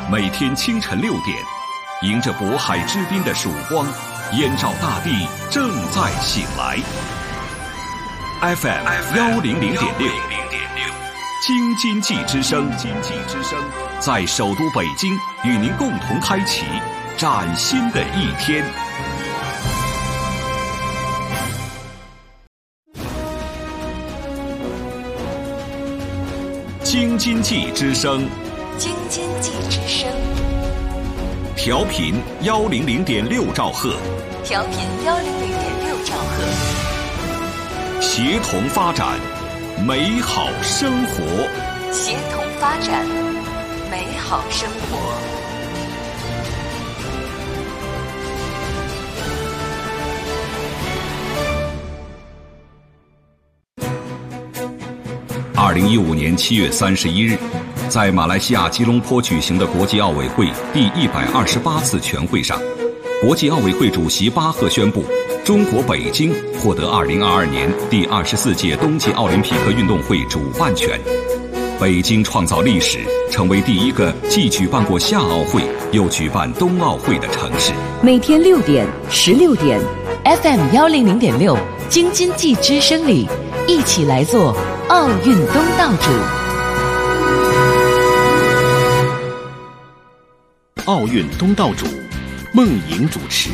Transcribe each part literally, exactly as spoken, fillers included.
每天清晨六点，迎着渤海之滨的曙光，燕赵大地正在醒来。F M 幺零零点六，京津冀之声，京津之声，在首都北京与您共同开启崭新的一天。京津冀之声， 京津冀之声， 调频幺零零点六兆赫， 调频幺零零点六兆赫， 协同发展，美好生活， 协同发展，美好生活。 二零一五年七月三十一日，在马来西亚吉隆坡举行的国际奥委会第一百二十八次全会上，国际奥委会主席巴赫宣布，中国北京获得二零二二年第二十四届冬季奥林匹克运动会主办权。北京创造历史，成为第一个既举办过夏奥会又举办冬奥会的城市。 每天六点、十六点 ，F M 幺零零点六，京津冀之声里，一起来做奥运东道主。 奥运东道主，孟莹主持。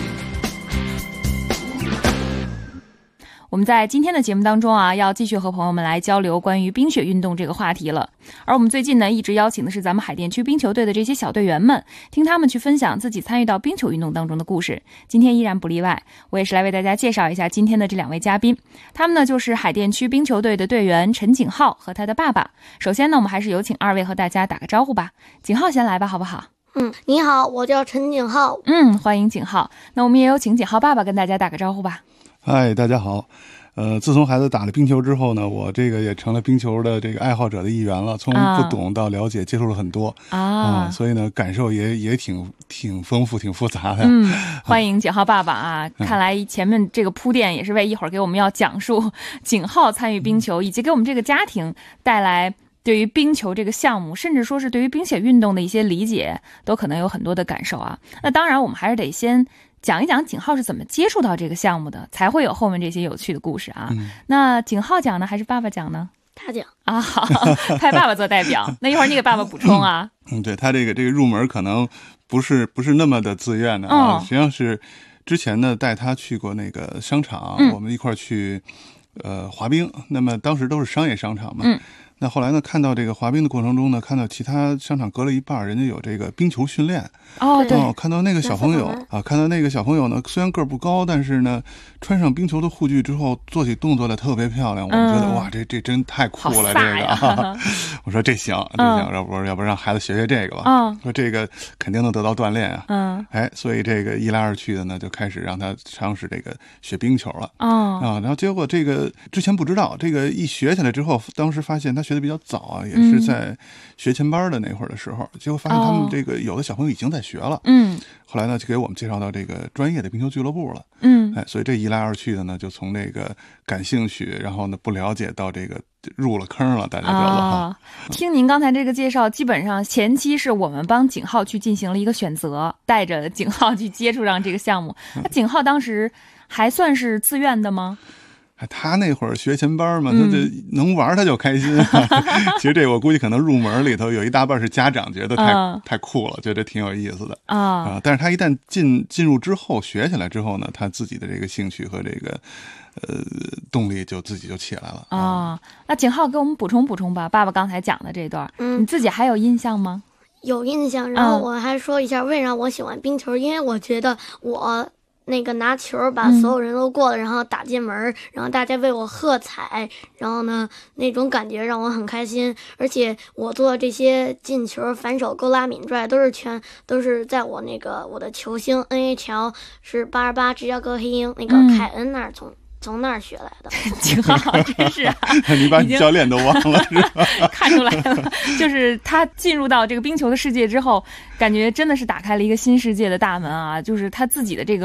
我们在今天的节目当中啊，要继续和朋友们来交流关于冰雪运动这个话题了。而我们最近呢，一直邀请的是咱们海淀区冰球队的这些小队员们，听他们去分享自己参与到冰球运动当中的故事。今天依然不例外，我也是来为大家介绍一下今天的这两位嘉宾。他们呢，就是海淀区冰球队的队员陈景浩和他的爸爸。首先呢，我们还是有请二位和大家打个招呼吧。景浩先来吧，好不好？ 嗯，你好，我叫陈景浩。 嗯，欢迎景浩。那我们也有请景浩爸爸跟大家打个招呼吧。 嗨，大家好。呃，自从孩子打了冰球之后呢，我这个也成了冰球的这个爱好者的一员了。从不懂到了解，接触了很多啊、嗯，所以呢，感受也也挺挺丰富、挺复杂的。 嗯，欢迎景浩爸爸啊！嗯、看来前面这个铺垫也是为一会儿给我们要讲述景浩参与冰球，以及给我们这个家庭带来对于冰球这个项目，甚至说是对于冰雪运动的一些理解，都可能有很多的感受啊。那当然，我们还是得先讲一讲景浩是怎么接触到这个项目的，才会有后面这些有趣的故事啊。嗯、那景浩讲呢，还是爸爸讲呢？ 他讲啊，好，派爸爸做代表。那一会儿你给爸爸补充啊。 嗯，对他这个这个入门可能不是不是那么的自愿的啊，嗯、实际上是之前呢带他去过那个商场，嗯、我们一块儿去呃滑冰。那么当时都是商业商场嘛。嗯，那后来呢，看到这个滑冰的过程中呢，看到其他商场隔了一半，人家有这个冰球训练。 哦，对， 哦，看到那个小朋友啊，看到那个小朋友呢，虽然个儿不高，但是呢，穿上冰球的护具之后，做起动作来特别漂亮。我们觉得、嗯、哇，这这真太酷了，这个啊！我说这行，这行，嗯、要不要不让孩子学学这个吧？嗯，说这个肯定能得到锻炼啊。嗯，哎，所以这个一来二去的呢，就开始让他尝试这个学冰球了。哦，啊，然后结果这个之前不知道，这个一学起来之后，当时发现他学的比较早啊，也是在学前班的那会儿的时候，嗯、结果发现他们这个有的小朋友已经在学了。嗯，后来呢，就给我们介绍到这个专业的冰球俱乐部了。嗯，哎，所以这一来二去的呢，就从那个感兴趣，然后呢不了解到这个入了坑了，大家知道啊。听您刚才这个介绍，基本上前期是我们帮景浩去进行了一个选择，带着景浩去接触上这个项目。那景浩当时还算是自愿的吗？ 他那会儿学前班嘛，他就能玩他就开心、啊嗯、其实这我估计可能入门里头有一大半是家长觉得太、嗯、太酷了，觉得挺有意思的啊、呃、但是他一旦进进入之后，学起来之后呢，他自己的这个兴趣和这个呃动力就自己就起来了啊、 哦。那景浩给我们补充补充吧，爸爸刚才讲的这段、嗯、你自己还有印象吗？ 有印象，然后我还说一下为啥我喜欢冰球、嗯、因为我觉得我那个拿球把所有人都过了、嗯、然后打进门，然后大家为我喝彩，然后呢那种感觉让我很开心。而且我做这些进球、反手、勾拉、敏拽都是全都是在我那个我的球星 N H L 是八十八芝加哥黑鹰那个凯恩那儿从、嗯、从那儿学来的。 挺好，真是啊！ 你把教练都忘了是吧？ 看出来了，就是他进入到这个冰球的世界之后，感觉真的是打开了一个新世界的大门啊！就是他自己的这个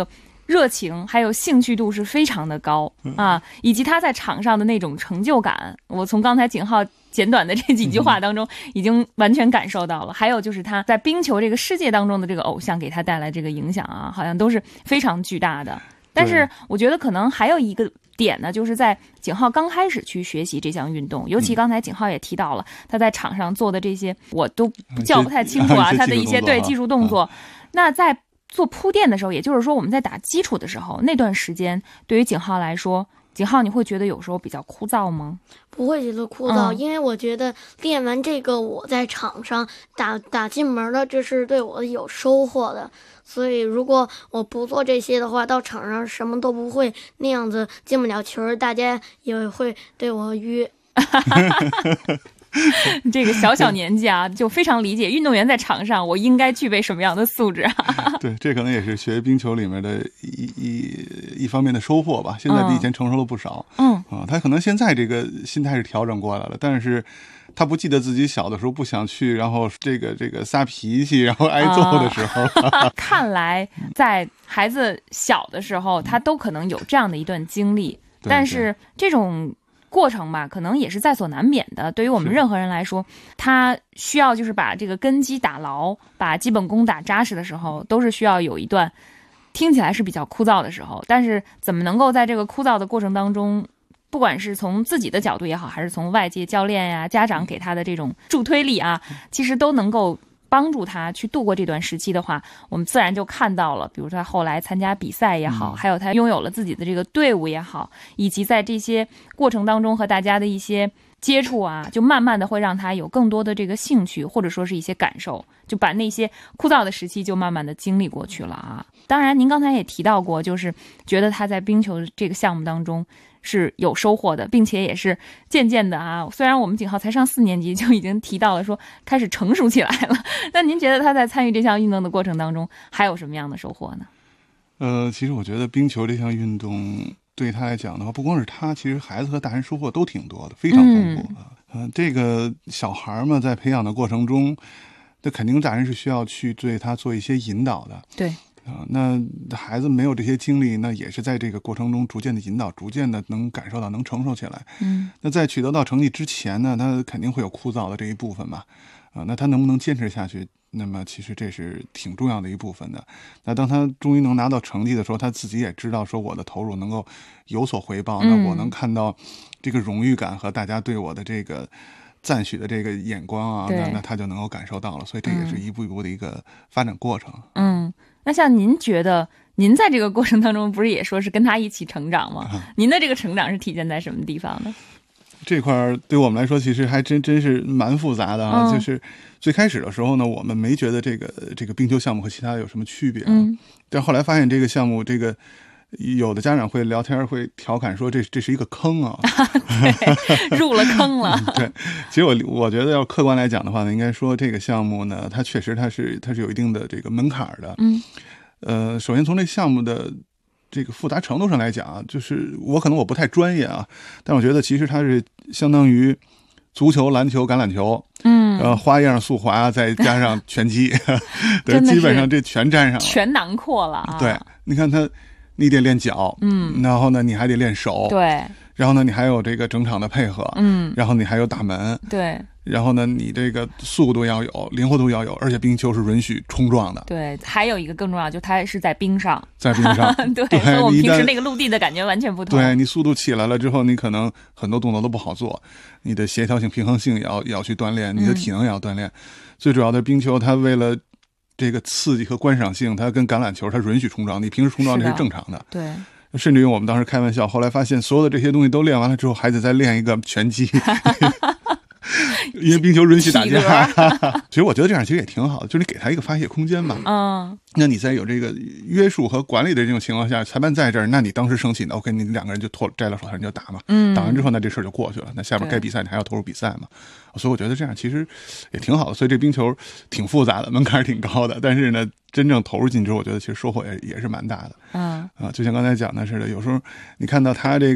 热情还有兴趣度是非常的高啊，以及他在场上的那种成就感，我从刚才景浩简短的这几句话当中已经完全感受到了。还有就是他在冰球这个世界当中的这个偶像给他带来这个影响啊，好像都是非常巨大的。但是我觉得可能还有一个点呢，就是在景浩刚开始去学习这项运动，尤其刚才景浩也提到了他在场上做的这些，我都叫不太清楚啊，他的一些对技术动作。那在做铺垫的时候，也就是说我们在打基础的时候，那段时间对于景浩来说，景浩你会觉得有时候比较枯燥吗？ 不会觉得枯燥， 嗯、 因为我觉得练完这个，我在场上打打进门了，这是对我有收获的。所以如果我不做这些的话，到场上什么都不会，那样子进不了球，大家也会对我约。 这个小小年纪啊，就非常理解运动员在场上我应该具备什么样的素质啊。 对，这可能也是学冰球里面的一一一方面的收获吧。现在比以前成熟了不少。 嗯啊，他可能现在这个心态是调整过来了，但是他不记得自己小的时候不想去，然后这个这个撒脾气，然后挨揍的时候。 啊、看来在孩子小的时候，他都可能有这样的一段经历，但是这种过程吧，可能也是在所难免的。对于我们任何人来说，他需要就是把这个根基打牢，把基本功打扎实的时候，都是需要有一段听起来是比较枯燥的时候。但是怎么能够在这个枯燥的过程当中，不管是从自己的角度也好，还是从外界教练呀、家长给他的这种助推力啊，其实都能够帮助他去度过这段时期的话，我们自然就看到了，比如说他后来参加比赛也好，还有他拥有了自己的这个队伍也好，以及在这些过程当中和大家的一些接触啊，就慢慢的会让他有更多的这个兴趣，或者说是一些感受，就把那些枯燥的时期就慢慢的经历过去了啊。当然您刚才也提到过，就是觉得他在冰球这个项目当中是有收获的，并且也是渐渐的啊，虽然我们景浩才上四年级就已经提到了说开始成熟起来了，那您觉得他在参与这项运动的过程当中还有什么样的收获呢？ 呃，其实我觉得冰球这项运动对他来讲的话，不光是他，其实孩子和大人收获都挺多的，非常丰富的。嗯、呃，这个小孩嘛，在培养的过程中，那肯定大人是需要去对他做一些引导的。 对。 啊，那孩子没有这些经历，那也是在这个过程中逐渐的引导，逐渐的能感受到，能承受起来。 嗯， 那在取得到成绩之前呢，他肯定会有枯燥的这一部分嘛。啊，那他能不能坚持下去？那么其实这是挺重要的一部分的。那当他终于能拿到成绩的时候，他自己也知道说我的投入能够有所回报， 嗯、 那我能看到这个荣誉感和大家对我的这个赞许的这个眼光啊，那那他就能够感受到了。所以这也是一步一步的一个发展过程。 嗯。那像您觉得，您在这个过程当中不是也说是跟他一起成长吗？嗯、您的这个成长是体现在什么地方呢？ 这块对我们来说，其实还真真是蛮复杂的啊。 嗯、 就是最开始的时候呢，我们没觉得这个这个冰球项目和其他有什么区别、啊， 嗯， 但后来发现这个项目，这个有的家长会聊天，会调侃说这这是一个坑啊， 对，入了坑了。 对，其实我我觉得要客观来讲的话呢，应该说这个项目呢，它确实它是它是有一定的这个门槛的。 嗯， 呃，首先从这个项目的这个复杂程度上来讲，就是我可能我不太专业啊，但我觉得其实它是相当于足球、篮球、橄榄球， 嗯， 呃，花样速滑再加上拳击，对，基本上这全沾上了， 全囊括了啊。 对，你看它。你得练脚， 嗯， 然后呢，你还得练手， 对， 然后呢，你还有这个整场的配合， 嗯， 然后你还有打门， 对， 然后呢，你这个速度要有，灵活度要有，而且冰球是允许冲撞的， 对，还有一个更重要，就它是在冰上， 在冰上， 对， 对， 和我们平时那个陆地的感觉完全不同。 对，你速度起来了之后，你可能很多动作都不好做，你的协调性、平衡性也要也要去锻炼，你的体能也要锻炼。嗯、最主要的，冰球它为了这个刺激和观赏性，它跟橄榄球它允许冲撞，你平时冲撞这是正常的， 对。 甚至于我们当时开玩笑，后来发现所有的这些东西都练完了之后，还得再练一个拳击，因为冰球允许打架。其实我觉得这样其实也挺好的，就是你给他一个发泄空间嘛。 嗯， 那你在有这个约束和管理的这种情况下，裁判在这儿，那你当时生气呢 ，OK， 你两个人就脱摘了手套你就打嘛。 嗯， 打完之后那这事儿就过去了。那下边该比赛你还要投入比赛嘛。所以我觉得这样其实也挺好的。所以这冰球挺复杂的，门槛挺高的，但是呢，真正投入进去之后，我觉得其实收获也也是蛮大的。 嗯啊，就像刚才讲的似的，有时候你看到他这个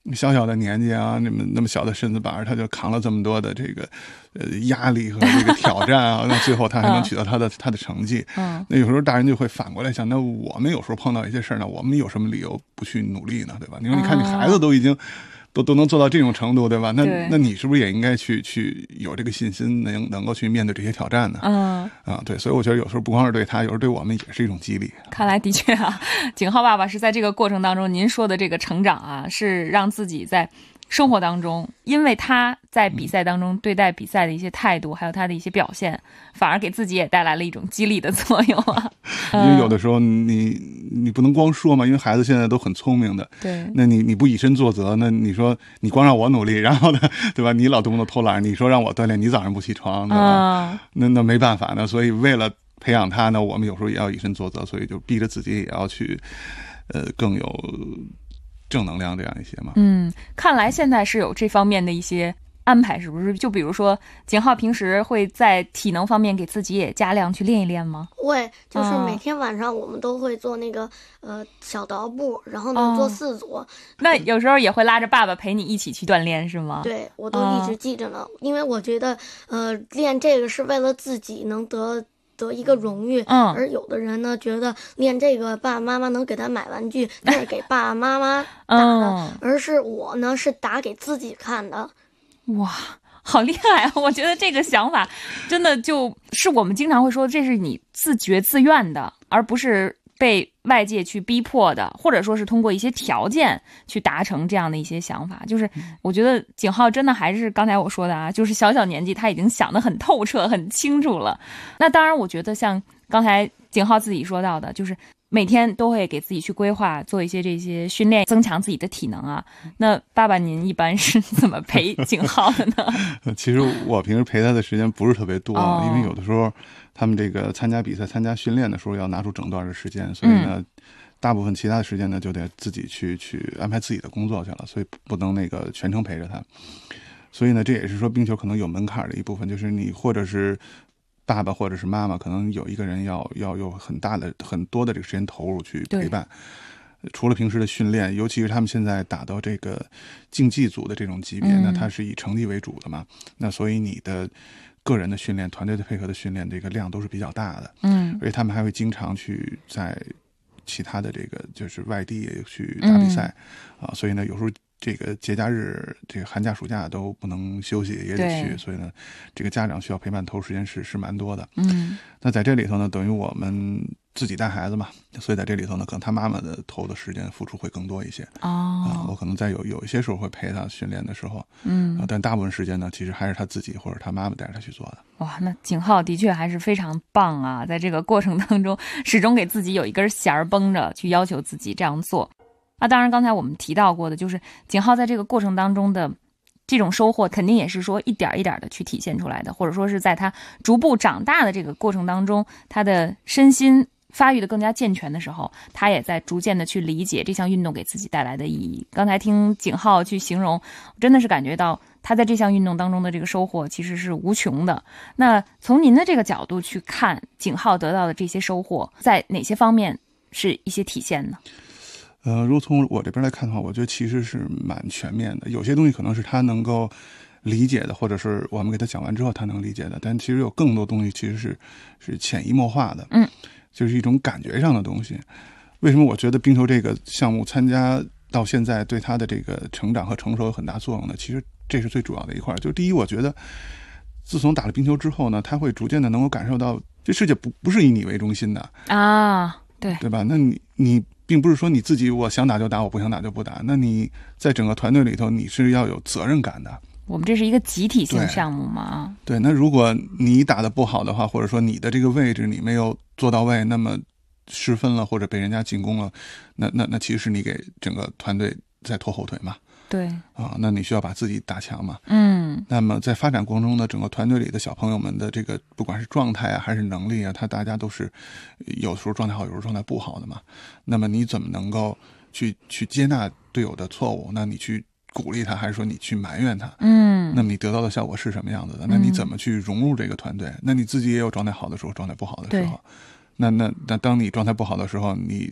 小小的年纪啊，那么那么小的身子板，他就扛了这么多的这个呃压力和这个挑战啊，那最后他还能取得他的、嗯、他的成绩。嗯，那有时候大人就会反过来想，那我们有时候碰到一些事儿呢，我们有什么理由不去努力呢？对吧？你说，你看你孩子都已经。都都能做到这种程度，对吧？那那你是不是也应该去去有这个信心，能能够去面对这些挑战呢？嗯啊，对，所以我觉得有时候不光是对他，有时候对我们也是一种激励。 看来的确啊，景浩爸爸是在这个过程当中，您说的这个成长啊，是让自己在生活当中，因为他在比赛当中对待比赛的一些态度，还有他的一些表现，反而给自己也带来了一种激励的作用啊。 因为有的时候你你不能光说嘛，因为孩子现在都很聪明的， 对， 那你你不以身作则，那你说你光让我努力，然后呢，对吧？你老动不动偷懒，你说让我锻炼，你早上不起床，对吧？嗯、那那没办法呢，所以为了培养他呢，我们有时候也要以身作则，所以就逼着自己也要去，呃，更有正能量这样一些嘛。 嗯，看来现在是有这方面的一些安排，是不是？就比如说景浩平时会在体能方面给自己也加量去练一练吗？ 会，就是每天晚上我们都会做那个、嗯、呃小踱步，然后呢、哦、做四组。 那有时候也会拉着爸爸陪你一起去锻炼是吗？ 对，我都一直记着呢、哦、因为我觉得呃练这个是为了自己能得得一个荣誉，嗯，而有的人呢觉得练这个爸爸妈妈能给他买玩具，那是给爸爸妈妈打的、嗯，而是我呢是打给自己看的。 哇，好厉害啊！我觉得这个想法真的就是我们经常会说，这是你自觉自愿的，而不是被外界去逼迫的，或者说是通过一些条件去达成这样的一些想法。就是我觉得景浩真的还是刚才我说的啊，就是小小年纪他已经想得很透彻很清楚了。那当然我觉得像刚才景浩自己说到的，就是每天都会给自己去规划做一些这些训练，增强自己的体能啊。那爸爸您一般是怎么陪景浩的呢？ 其实我平时陪他的时间不是特别多、哦、因为有的时候他们这个参加比赛参加训练的时候要拿出整段的时间，所以呢、嗯、大部分其他的时间呢就得自己去去安排自己的工作去了，所以不能那个全程陪着他。所以呢这也是说冰球可能有门槛的一部分，就是你或者是爸爸或者是妈妈，可能有一个人要要有很大的很多的这个时间投入去陪伴。除了平时的训练，尤其是他们现在打到这个竞技组的这种级别，嗯、那它是以成绩为主的嘛，那所以你的个人的训练、团队的配合的训练，这个量都是比较大的。嗯，而且他们还会经常去在其他的这个就是外地去打比赛、嗯、啊，所以呢，有时候这个节假日、这个寒假、暑假都不能休息，也得去，所以呢，这个家长需要陪伴投入时间是是蛮多的。嗯，那在这里头呢，等于我们自己带孩子嘛，所以在这里头呢，可能他妈妈的投的时间付出会更多一些。哦，啊，我可能在有有一些时候会陪他训练的时候，嗯、啊，但大部分时间呢，其实还是他自己或者他妈妈带着他去做的。 哇，那景浩的确还是非常棒啊，在这个过程当中，始终给自己有一根弦儿绷着，去要求自己这样做。那当然刚才我们提到过的，就是景浩在这个过程当中的这种收获，肯定也是说一点一点的去体现出来的，或者说是在他逐步长大的这个过程当中，他的身心发育的更加健全的时候，他也在逐渐的去理解这项运动给自己带来的意义。刚才听景浩去形容，真的是感觉到他在这项运动当中的这个收获其实是无穷的。那从您的这个角度去看，景浩得到的这些收获在哪些方面是一些体现呢？ 呃，如果从我这边来看的话，我觉得其实是蛮全面的。有些东西可能是他能够理解的，或者是我们给他讲完之后他能理解的，但其实有更多东西其实是是潜移默化的，嗯，就是一种感觉上的东西。为什么我觉得冰球这个项目参加到现在对他的这个成长和成熟有很大作用呢？其实这是最主要的一块。就第一，我觉得自从打了冰球之后呢，他会逐渐的能够感受到这世界不不是以你为中心的啊，对对吧？那你你。并不是说你自己我想打就打，我不想打就不打，那你在整个团队里头你是要有责任感的。 我们这是一个集体性项目嘛？ 对，对，那如果你打得不好的话，或者说你的这个位置你没有做到位，那么失分了或者被人家进攻了，那那那其实是你给整个团队在拖后腿嘛。 对啊，那你需要把自己打强嘛。嗯，那么在发展过程中呢，整个团队里的小朋友们的这个不管是状态啊还是能力啊，他大家都是有时候状态好，有时候状态不好的嘛。那么你怎么能够去去接纳队友的错误？那你去鼓励他，还是说你去埋怨他？嗯，那么你得到的效果是什么样子的？那你怎么去融入这个团队？那你自己也有状态好的时候，状态不好的时候。那那那当你状态不好的时候，你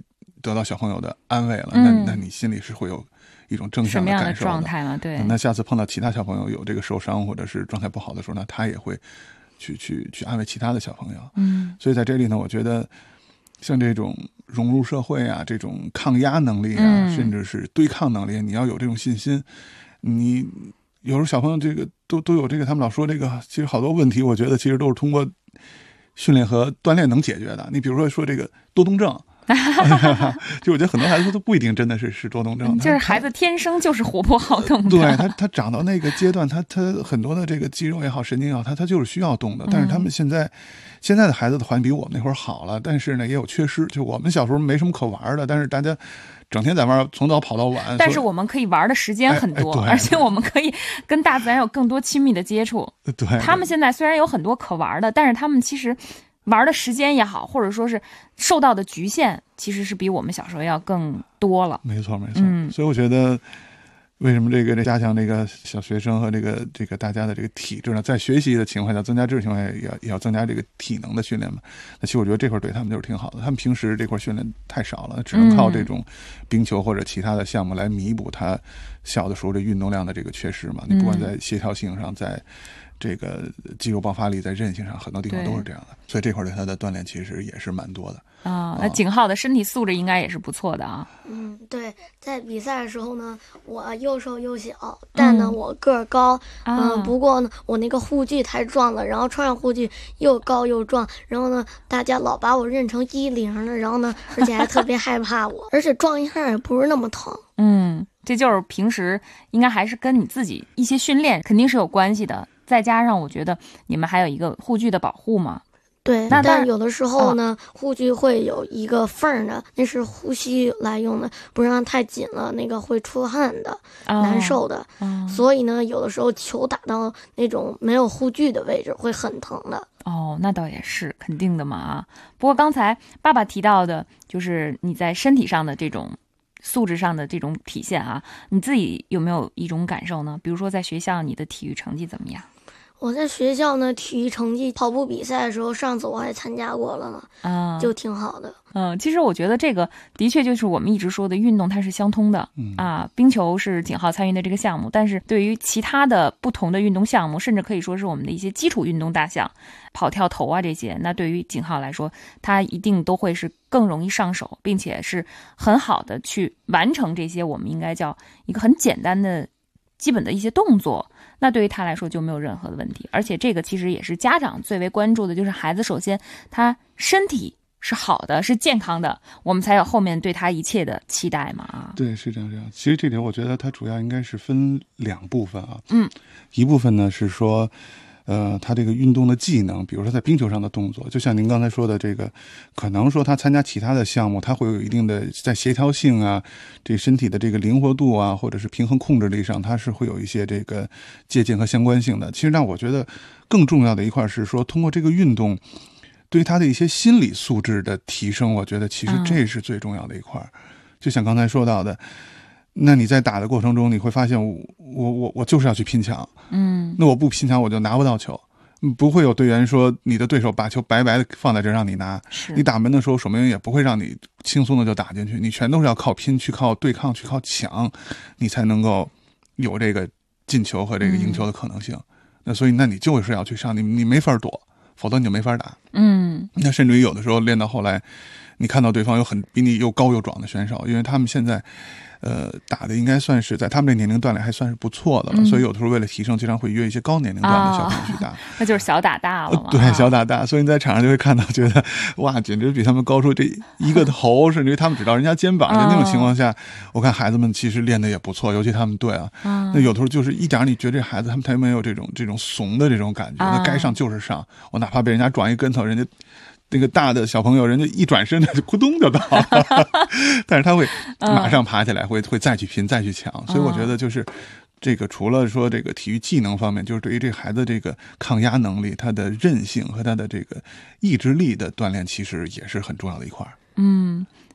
得到小朋友的安慰了， 嗯、 那那你心里是会有一种正向的感受的。 什么样的状态嘛？对。 那下次碰到其他小朋友有这个受伤或者是状态不好的时候呢，他也会去去去安慰其他的小朋友。 嗯， 所以在这里呢，我觉得像这种融入社会啊，这种抗压能力啊， 嗯、 甚至是对抗能力，你要有这种信心。你有时候小朋友这个都都有这个，他们老说这个，其实好多问题，我觉得其实都是通过训练和锻炼能解决的。你比如说说这个多动症。就我觉得很多孩子都不一定真的是是多动症， 就是孩子天生就是活泼好动的。 对他，他长到那个阶段，他他很多的这个肌肉也好，神经也好，他他就是需要动的。但是他们现在、嗯、现在的孩子的环境比我们那会儿好了，但是呢也有缺失。就我们小时候没什么可玩的，但是大家整天在玩，从早跑到晚。 但是我们可以玩的时间很多， 哎哎、 而且我们可以跟大自然有更多亲密的接触。 对， 他们现在虽然有很多可玩的，但是他们其实玩的时间也好，或者说是受到的局限，其实是比我们小时候要更多了。 没错，没错。 嗯， 所以我觉得，为什么这个加强这个小学生和这个这个大家的这个体质呢？在学习的情况下，增加知识情况下，也要也要增加这个体能的训练嘛。那其实我觉得这块对他们就是挺好的。他们平时这块训练太少了，只能靠这种冰球或者其他的项目来弥补他小的时候这运动量的这个缺失嘛。你不管在协调性上，在这个肌肉爆发力，在韧性上，很多地方都是这样的，所以这块对他的锻炼其实也是蛮多的啊、哦。那景浩的身体素质应该也是不错的啊。 嗯，对，在比赛的时候呢，我又瘦又小，但呢、嗯、我个儿高，嗯、呃，不过呢我那个护具太壮了，然后穿上护具又高又壮，然后呢大家老把我认成一零了，然后呢而且还特别害怕我，而且撞一下也不是那么疼。 嗯，这就是平时应该还是跟你自己一些训练肯定是有关系的。再加上我觉得你们还有一个护具的保护嘛， 对， 那但有的时候呢、哦、护具会有一个缝的，那是呼吸来用的，不让太紧了，那个会出汗的、哦、难受的、哦、所以呢有的时候球打到那种没有护具的位置会很疼的。 哦，那倒也是肯定的嘛啊。不过刚才爸爸提到的就是你在身体上的这种素质上的这种体现啊，你自己有没有一种感受呢？比如说在学校你的体育成绩怎么样？ 我在学校呢，体育成绩跑步比赛的时候，上次我还参加过了呢，啊、嗯，就挺好的。 嗯，其实我觉得这个的确就是我们一直说的运动，它是相通的。嗯啊，冰球是景浩参与的这个项目，但是对于其他的不同的运动项目，甚至可以说是我们的一些基础运动大项，跑跳投啊这些，那对于景浩来说，他一定都会是更容易上手，并且是很好的去完成这些我们应该叫一个很简单的基本的一些动作。那对于他来说就没有任何的问题，而且这个其实也是家长最为关注的，就是孩子首先他身体是好的，是健康的，我们才有后面对他一切的期待嘛。 对，是这样这样。其实这点我觉得它主要应该是分两部分啊。 嗯， 一部分呢是说呃，他这个运动的技能，比如说在冰球上的动作，就像您刚才说的这个，可能说他参加其他的项目，他会有一定的在协调性啊，这身体的这个灵活度啊，或者是平衡控制力上，他是会有一些这个借鉴和相关性的。其实让我觉得更重要的一块是说，通过这个运动对他的一些心理素质的提升，我觉得其实这是最重要的一块。嗯、就像刚才说到的，那你在打的过程中，你会发现我我我我就是要去拼抢， 嗯， 那我不拼抢我就拿不到球，不会有队员说你的对手把球白白的放在这让你拿，你打门的时候守门员也不会让你轻松的就打进去，你全都是要靠拼，去靠对抗，去靠抢，你才能够有这个进球和这个赢球的可能性。嗯、那所以那你就是要去上，你你没法躲，否则你就没法打。 嗯， 那甚至于有的时候练到后来，你看到对方有很比你又高又壮的选手，因为他们现在呃，打的应该算是在他们这年龄段里还算是不错的了，嗯、所以有的时候为了提升，经常会约一些高年龄段的小朋友去打，哦、 那就是小打大了嘛。 对，小打大，所以你在场上就会看到，觉得哇，简直比他们高出这一个头，甚至于他们只到人家肩膀的、哦、那种情况下，我看孩子们其实练的也不错，尤其他们队啊， 哦、 那有的时候就是一点你觉得这孩子他们他没有这种这种怂的这种感觉，那、哦、该上就是上，我哪怕被人家撞一跟头，人家。那个大的小朋友，人家一转身，就咕咚就倒了，但是他会马上爬起来，会会再去拼，再去抢。所以我觉得就是这个，除了说这个体育技能方面，就是对于这孩子这个抗压能力、他的韧性和他的这个意志力的锻炼，其实也是很重要的一块。 嗯，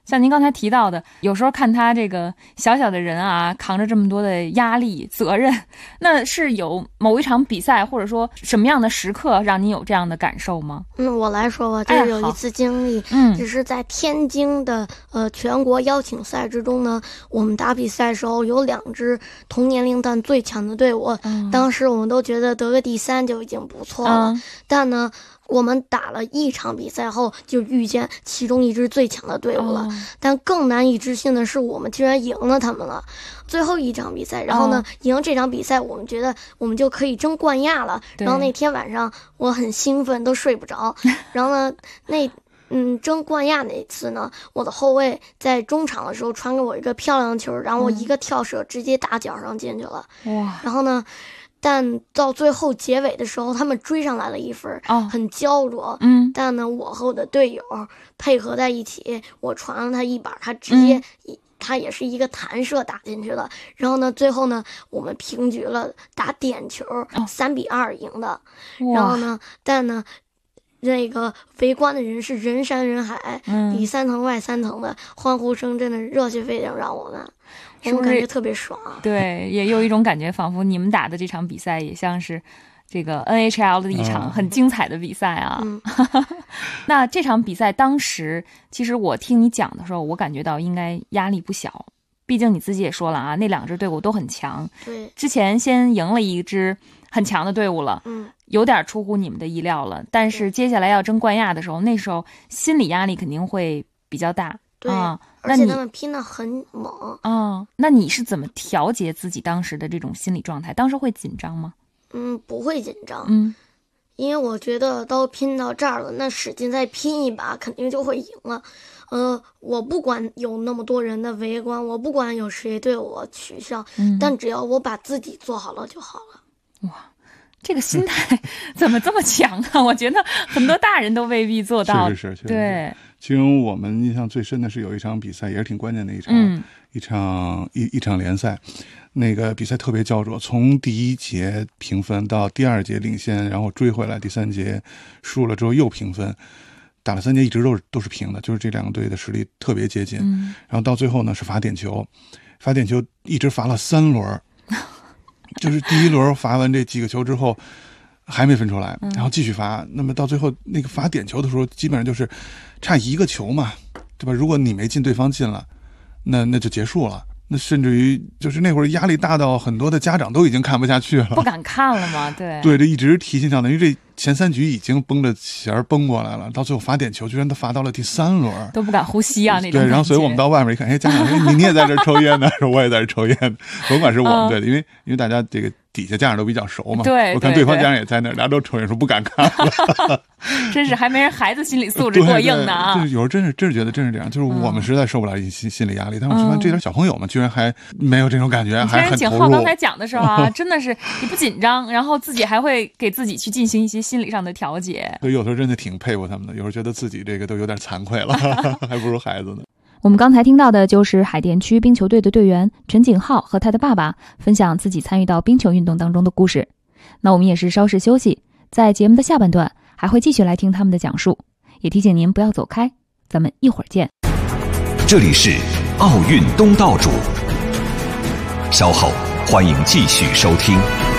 像您刚才提到的，有时候看他这个小小的人啊，扛着这么多的压力责任，那是有某一场比赛或者说什么样的时刻让您有这样的感受吗？ 嗯，我来说吧，就是有一次经历， 嗯， 只是在天津的呃全国邀请赛之中呢，我们打比赛的时候有两支同年龄段最强的队伍，嗯、当时我们都觉得得个第三就已经不错了，嗯、但呢。我们打了一场比赛后，就遇见其中一支最强的队伍了。Oh. 但更难以置信的是，我们居然赢了他们了。最后一场比赛，然后呢， oh. 赢这场比赛，我们觉得我们就可以争冠亚了。然后那天晚上我很兴奋，都睡不着。然后呢，那嗯争冠亚那次呢，我的后卫在中场的时候传给我一个漂亮球，然后我一个跳射直接打脚上进去了。哇！ Wow. 然后呢？但到最后结尾的时候，他们追上来了一分，哦、很焦灼。嗯，但呢，我和我的队友配合在一起，我传了他一把，他直接、嗯、他也是一个弹射打进去了。然后呢，最后呢，我们平局了，打点球，三、哦、比二赢的。然后呢，但呢。那个围观的人是人山人海，嗯，里三层外三层的欢呼声，真的热血沸腾，让我们，我们感觉特别爽。 对，也有一种感觉，仿佛你们打的这场比赛也像是这个 N H L 的一场很精彩的比赛啊。嗯、那这场比赛当时，其实我听你讲的时候，我感觉到应该压力不小。毕竟你自己也说了啊，那两支队伍都很强。 对， 之前先赢了一支很强的队伍了，嗯，有点出乎你们的意料了。但是接下来要争冠亚的时候，那时候心理压力肯定会比较大。 对， 啊、 而且他们拼得很猛。 嗯，那你是怎么调节自己当时的这种心理状态？当时会紧张吗？ 嗯，不会紧张。 嗯， 因为我觉得都拼到这儿了，那使劲再拼一把，肯定就会赢了。呃，我不管有那么多人的围观，我不管有谁对我取笑，嗯、但只要我把自己做好了就好了。 哇，这个心态怎么这么强啊？我觉得很多大人都未必做到。 是是是， 对。 其中我们印象最深的是有一场比赛，也是挺关键的一场，嗯、一场一一场联赛。那个比赛特别焦灼，从第一节平分到第二节领先，然后追回来，第三节输了之后又平分。打了三节一直都是都是平的，就是这两个队的实力特别接近。嗯、然后到最后呢是罚点球，罚点球一直罚了三轮，就是第一轮罚完这几个球之后还没分出来，然后继续罚。那么到最后那个罚点球的时候，基本上就是差一个球嘛，对吧？如果你没进，对方进了，那那就结束了。那甚至于就是那会儿压力大到很多的家长都已经看不下去了， 不敢看了嘛。对对，这一直提心吊胆，因为这前三局已经绷着弦绷过来了，到最后罚点球居然都罚到了第三轮， 都不敢呼吸啊那种。 对，然后所以我们到外面一看，哎，家长说你你也在这抽烟呢，说我也在这抽烟，甭管是我们对的，因为因为大家这个底下家长都比较熟嘛， 对， 我看对方家长也在那儿，大家都抽烟，说不敢看了。 真是还没人孩子心理素质过硬呢啊！ 对，有时候真是真是觉得真是这样，就是我们实在受不了心心理压力，但是我发现这点小朋友们居然还没有这种感觉，还很投入。 景浩刚才讲的时候啊，真的是你不紧张，然后自己还会给自己去进行一些心理上的调节。 对，有时候真的挺佩服他们的，有时候觉得自己这个都有点惭愧了，还不如孩子呢。 我们刚才听到的就是海淀区冰球队的队员陈景浩和他的爸爸分享自己参与到冰球运动当中的故事。那我们也是稍事休息，在节目的下半段还会继续来听他们的讲述，也提醒您不要走开，咱们一会儿见。 这里是奥运东道主，稍后欢迎继续收听。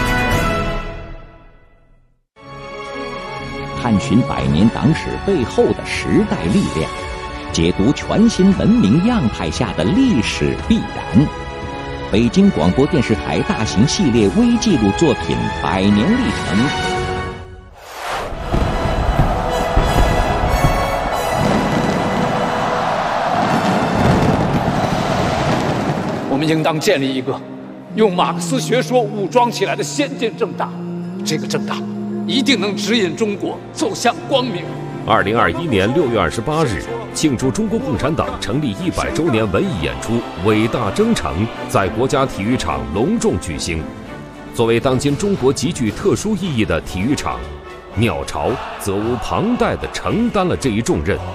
探寻百年党史背后的时代力量，解读全新文明样态下的历史必然。北京广播电视台大型系列微纪录作品《百年历程》。 我们应当建立一个用马克思学说武装起来的先进政党，这个政党一定能指引中国走向光明。 二零二一年六月二十八日，庆祝中国共产党成立一百周年文艺演出《伟大征程》在国家体育场隆重举行。作为当今中国极具特殊意义的体育场，鸟巢责无旁贷地承担了这一重任。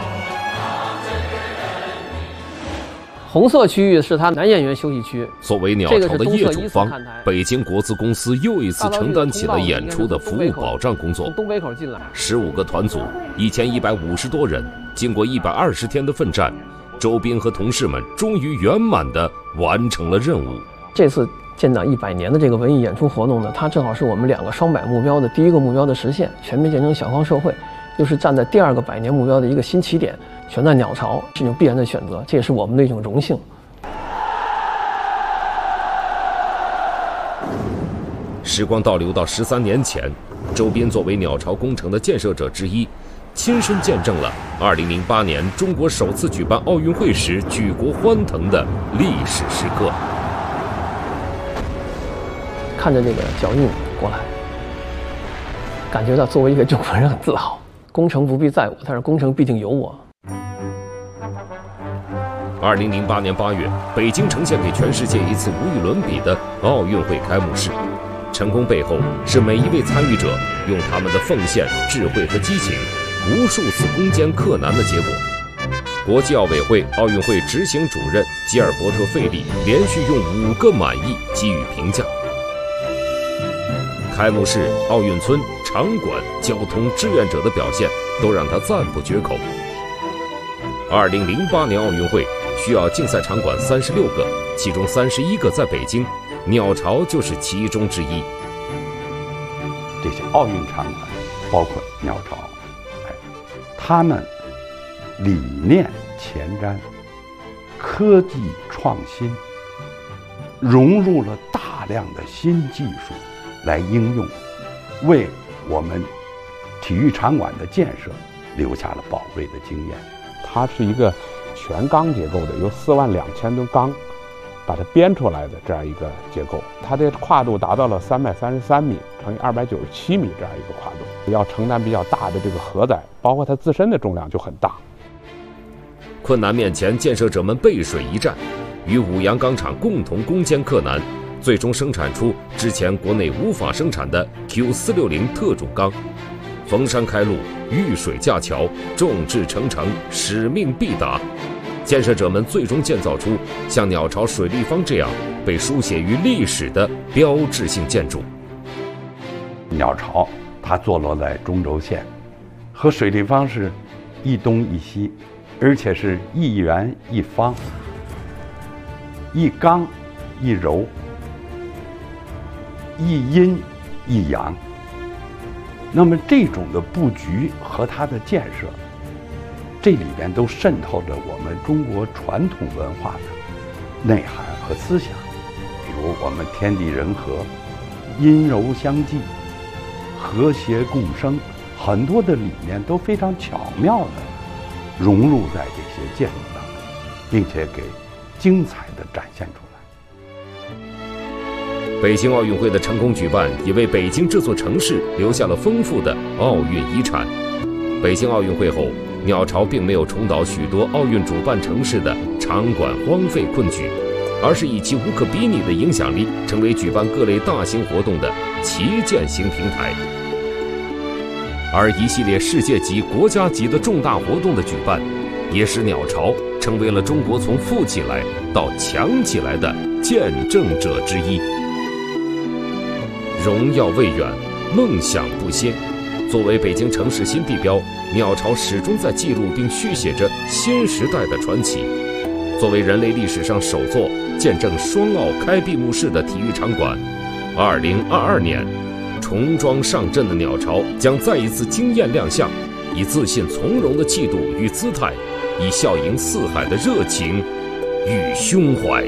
红色区域是他男演员休息区。 作为鸟巢的业主方，北京国资公司又一次承担起了演出的服务保障工作。 东北口进来， 十五个团组，一千一百五十多人，经过一百二十天的奋战， 周斌和同事们终于圆满地完成了任务。 这次建党一百年的这个文艺演出活动呢，它正好是我们两个双百目标的第一个目标的实现，全面建成小康社会，又是站在第二个百年目标的一个新起点，选在鸟巢是一种必然的选择，这也是我们的一种荣幸。 时光倒流到十三年前，周斌作为鸟巢工程的建设者之一，亲身见证了二零零八年中国首次举办奥运会时举国欢腾的历史时刻。 看着这个脚印过来，感觉到作为一个中国人很自豪。工程不必在我，但是工程必定有我。 二零零八年八月，北京呈现给全世界一次无与伦比的奥运会开幕式。成功背后是每一位参与者用他们的奉献、智慧和激情，无数次攻坚克难的结果。国际奥委会奥运会执行主任吉尔伯特·费利连续用五个满意给予评价。开幕式、奥运村、场馆、交通、志愿者的表现都让他赞不绝口。二零零八年奥运会需要竞赛场馆三十六个，其中三十一个在北京，鸟巢就是其中之一。 这些奥运场馆，包括鸟巢，哎，他们理念前瞻，科技创新，融入了大量的新技术来应用，为我们体育场馆的建设留下了宝贵的经验。 它是一个全钢结构的，由四万两千吨钢把它编出来的这样一个结构，它的跨度达到了三百三十三米乘以二百九十七米这样一个跨度，要承担比较大的这个荷载，包括它自身的重量就很大。 困难面前，建设者们背水一战，与五羊钢厂共同攻坚克难，最终生产出之前国内无法生产的 Q 四六零特种钢。逢山开路，遇水架桥，众志成城，使命必达。建设者们最终建造出像鸟巢水立方这样被书写于历史的标志性建筑。 鸟巢它坐落在中轴线，和水立方是一东一西，而且是一圆一方，一刚一柔，一阴一阳。那么这种的布局和它的建设，这里边都渗透着我们中国传统文化的内涵和思想，比如我们天地人和，阴柔相济，和谐共生，很多的理念都非常巧妙地融入在这些建筑当中，并且给精彩地展现出来。 北京奥运会的成功举办，也为北京这座城市留下了丰富的奥运遗产。北京奥运会后，鸟巢并没有重蹈许多奥运主办城市的场馆荒废困局，而是以其无可比拟的影响力，成为举办各类大型活动的旗舰型平台。而一系列世界级、国家级的重大活动的举办，也使鸟巢成为了中国从富起来到强起来的见证者之一。荣耀未远，梦想不歇。作为北京城市新地标，鸟巢始终在记录并续写着新时代的传奇。作为人类历史上首座见证双奥开闭幕式的体育场馆，二零二二年重装上阵的鸟巢将再一次惊艳亮相，以自信从容的气度与姿态，以笑迎四海的热情与胸怀。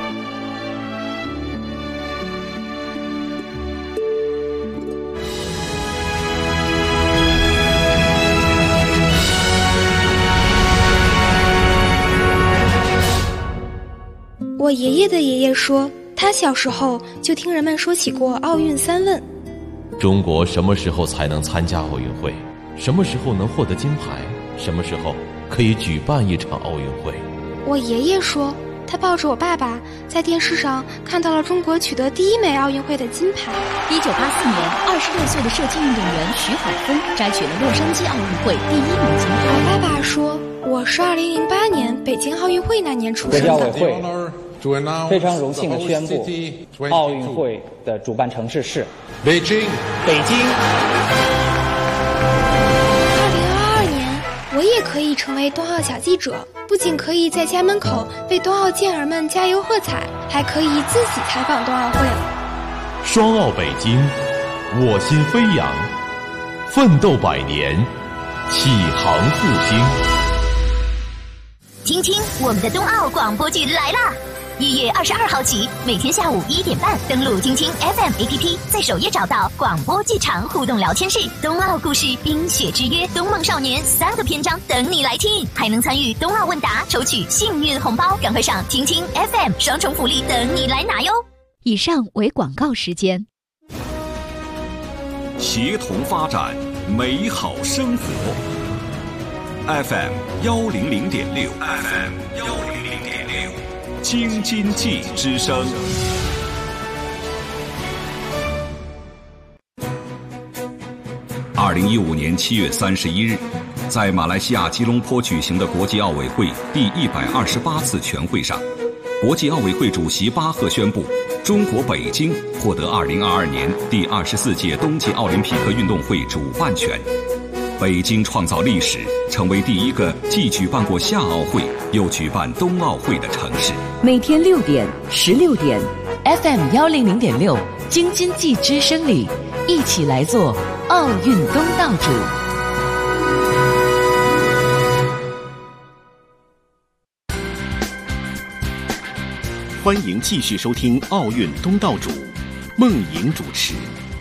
我爷爷的爷爷说，他小时候就听人们说起过奥运三问： 中国什么时候才能参加奥运会？什么时候能获得金牌？什么时候可以举办一场奥运会？ 我爷爷说，他抱着我爸爸在电视上看到了中国取得第一枚奥运会的金牌。 一九八四年，二十六岁的射击运动员徐海峰摘取了洛杉矶奥运会第一枚金牌。 我爸爸说，我是二零零八年北京奥运会那年出生的。 国际奥委会非常荣幸地宣布，奥运会的主办城市是北京。北京。 二零二二年，我也也可以成为冬奥小记者，不仅可以在家门口为冬奥健儿们加油喝彩，还可以自己采访冬奥会。 双奥北京，我心飞扬，奋斗百年，启航复兴。 听听我们的冬奥广播剧来啦！一月二十二号起，每天下午一点半，登录听听 F M A P P， 在首页找到广播剧场互动聊天室，冬奥故事、冰雪之约、冬梦少年三个篇章等你来听，还能参与冬奥问答，抽取幸运红包，赶快上听听 F M， 双重福利等你来拿哟！ 以上为广告时间。 协同发展，美好生活。F M 幺零零点六 ，F M 幺零零点六，京津冀之声。二零一五年七月三十一日，在马来西亚吉隆坡举行的国际奥委会第一百二十八次全会上，国际奥委会主席巴赫宣布，中国北京获得二零二二年第二十四届冬季奥林匹克运动会主办权。北京创造历史，成为第一个既举办过夏奥会又举办冬奥会的城市。 每天六点、十六点 ，F M 幺零零点六，京津冀之声里，一起来做奥运东道主。 欢迎继续收听《奥运东道主》，孟莹主持。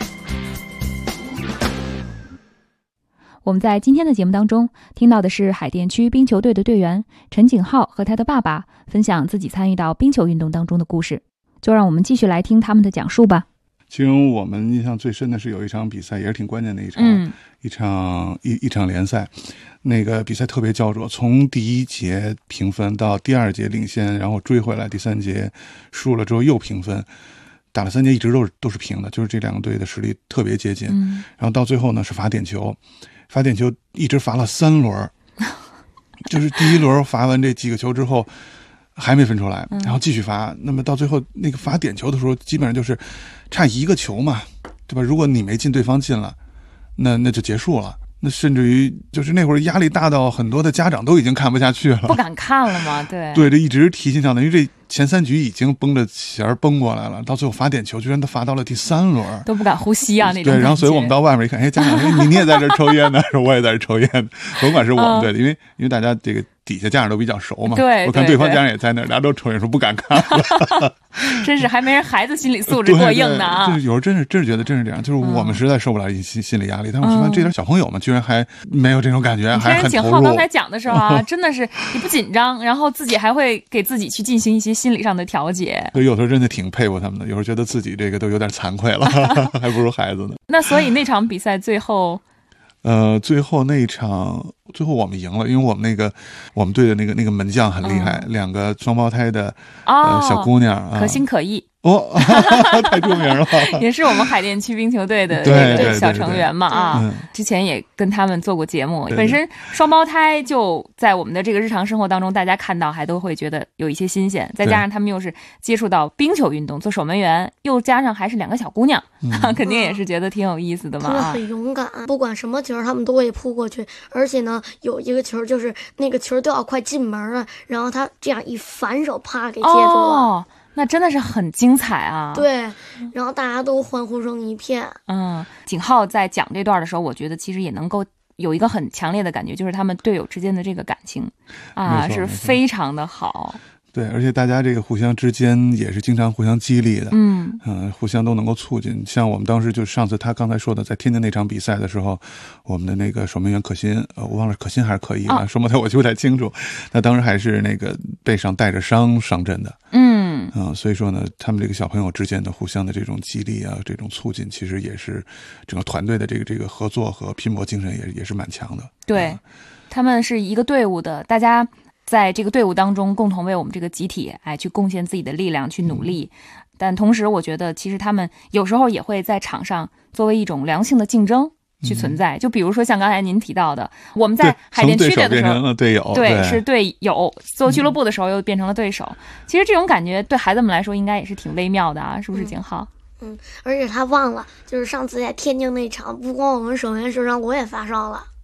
我们在今天的节目当中听到的是海淀区冰球队的队员陈景浩和他的爸爸分享自己参与到冰球运动当中的故事，就让我们继续来听他们的讲述吧。 其中我们印象最深的是有一场比赛，也是挺关键的一场，嗯、一场一一场联赛。那个比赛特别焦灼，从第一节平分到第二节领先，然后追回来，第三节输了之后又平分，打了三节一直都是都是平的，就是这两个队的实力特别接近。嗯、然后到最后呢是罚点球。罚点球一直罚了三轮，就是第一轮罚完这几个球之后还没分出来，然后继续罚。那么到最后那个罚点球的时候，基本上就是差一个球嘛，对吧？如果你没进，对方进了，那那就结束了。那甚至于就是那会儿压力大到很多的家长都已经看不下去了， 不敢看了吗？对对，这一直提心吊胆，因为这前三局已经绷着弦儿绷过来了，到最后罚点球居然都罚到了第三轮， 都不敢呼吸啊那种。 对，然后所以我们到外面一看，哎，家长，哎，你你也在这抽烟呢？说我也在这抽烟，甭管是我们队的，因为因为大家这个底下家长都比较熟嘛， 对， 我看对方家长也在那儿，大家都抽烟，说不敢看了。 真是还没人孩子心理素质过硬呢啊！ 就是有时候真是真是觉得真是这样，就是我们实在受不了心心理压力，但是我发现这点小朋友们居然还没有这种感觉， 嗯、 还很投入。 景浩刚才讲的时候啊，真的是你不紧张，然后自己还会给自己去进行一些心理上的调节。 对，有时候真的挺佩服他们的，有时候觉得自己这个都有点惭愧了，还不如孩子呢。 那所以那场比赛最后。 呃，最后那一场，最后我们赢了，因为我们那个我们队的那个那个门将很厉害，嗯、两个双胞胎的、 哦、 呃小姑娘， 可心可意。 哦，太著名了， 也是我们海淀区冰球队的那个小成员嘛啊， 嗯、 之前也跟他们做过节目。本身双胞胎就在我们的这个日常生活当中，大家看到还都会觉得有一些新鲜，再加上他们又是接触到冰球运动，做守门员，又加上还是两个小姑娘，嗯、肯定也是觉得挺有意思的嘛。 他们很勇敢，不管什么球他们都会扑过去，而且呢，有一个球就是那个球都要快进门了，然后他这样一反手，啪给接住了。 哦，那真的是很精彩啊！ 对，然后大家都欢呼声一片。 嗯，景浩在讲这段的时候，我觉得其实也能够有一个很强烈的感觉，就是他们队友之间的这个感情啊，是非常的好。 对，而且大家这个互相之间也是经常互相激励的， 嗯嗯、呃，互相都能够促进。像我们当时就上次他刚才说的，在天津那场比赛的时候，我们的那个守门员可心，呃，我忘了可心还是可以啊，双胞胎我记不太清楚。他当时还是那个背上带着伤上阵的， 嗯嗯、呃，所以说呢，他们这个小朋友之间的互相的这种激励啊，这种促进，其实也是整个团队的这个这个合作和拼搏精神也也是蛮强的。 对、呃，他们是一个队伍的，大家。在这个队伍当中共同为我们这个集体哎去贡献自己的力量去努力、嗯、但同时我觉得其实他们有时候也会在场上作为一种良性的竞争去存在、嗯、就比如说像刚才您提到的我们在海淀区队的时候了队友对, 对是队友做俱乐部的时候又变成了对手、嗯、其实这种感觉对孩子们来说应该也是挺微妙的啊，是不是景浩？ 嗯，而且他忘了就是上次在天津那场不光我们守门员受伤我也发烧了。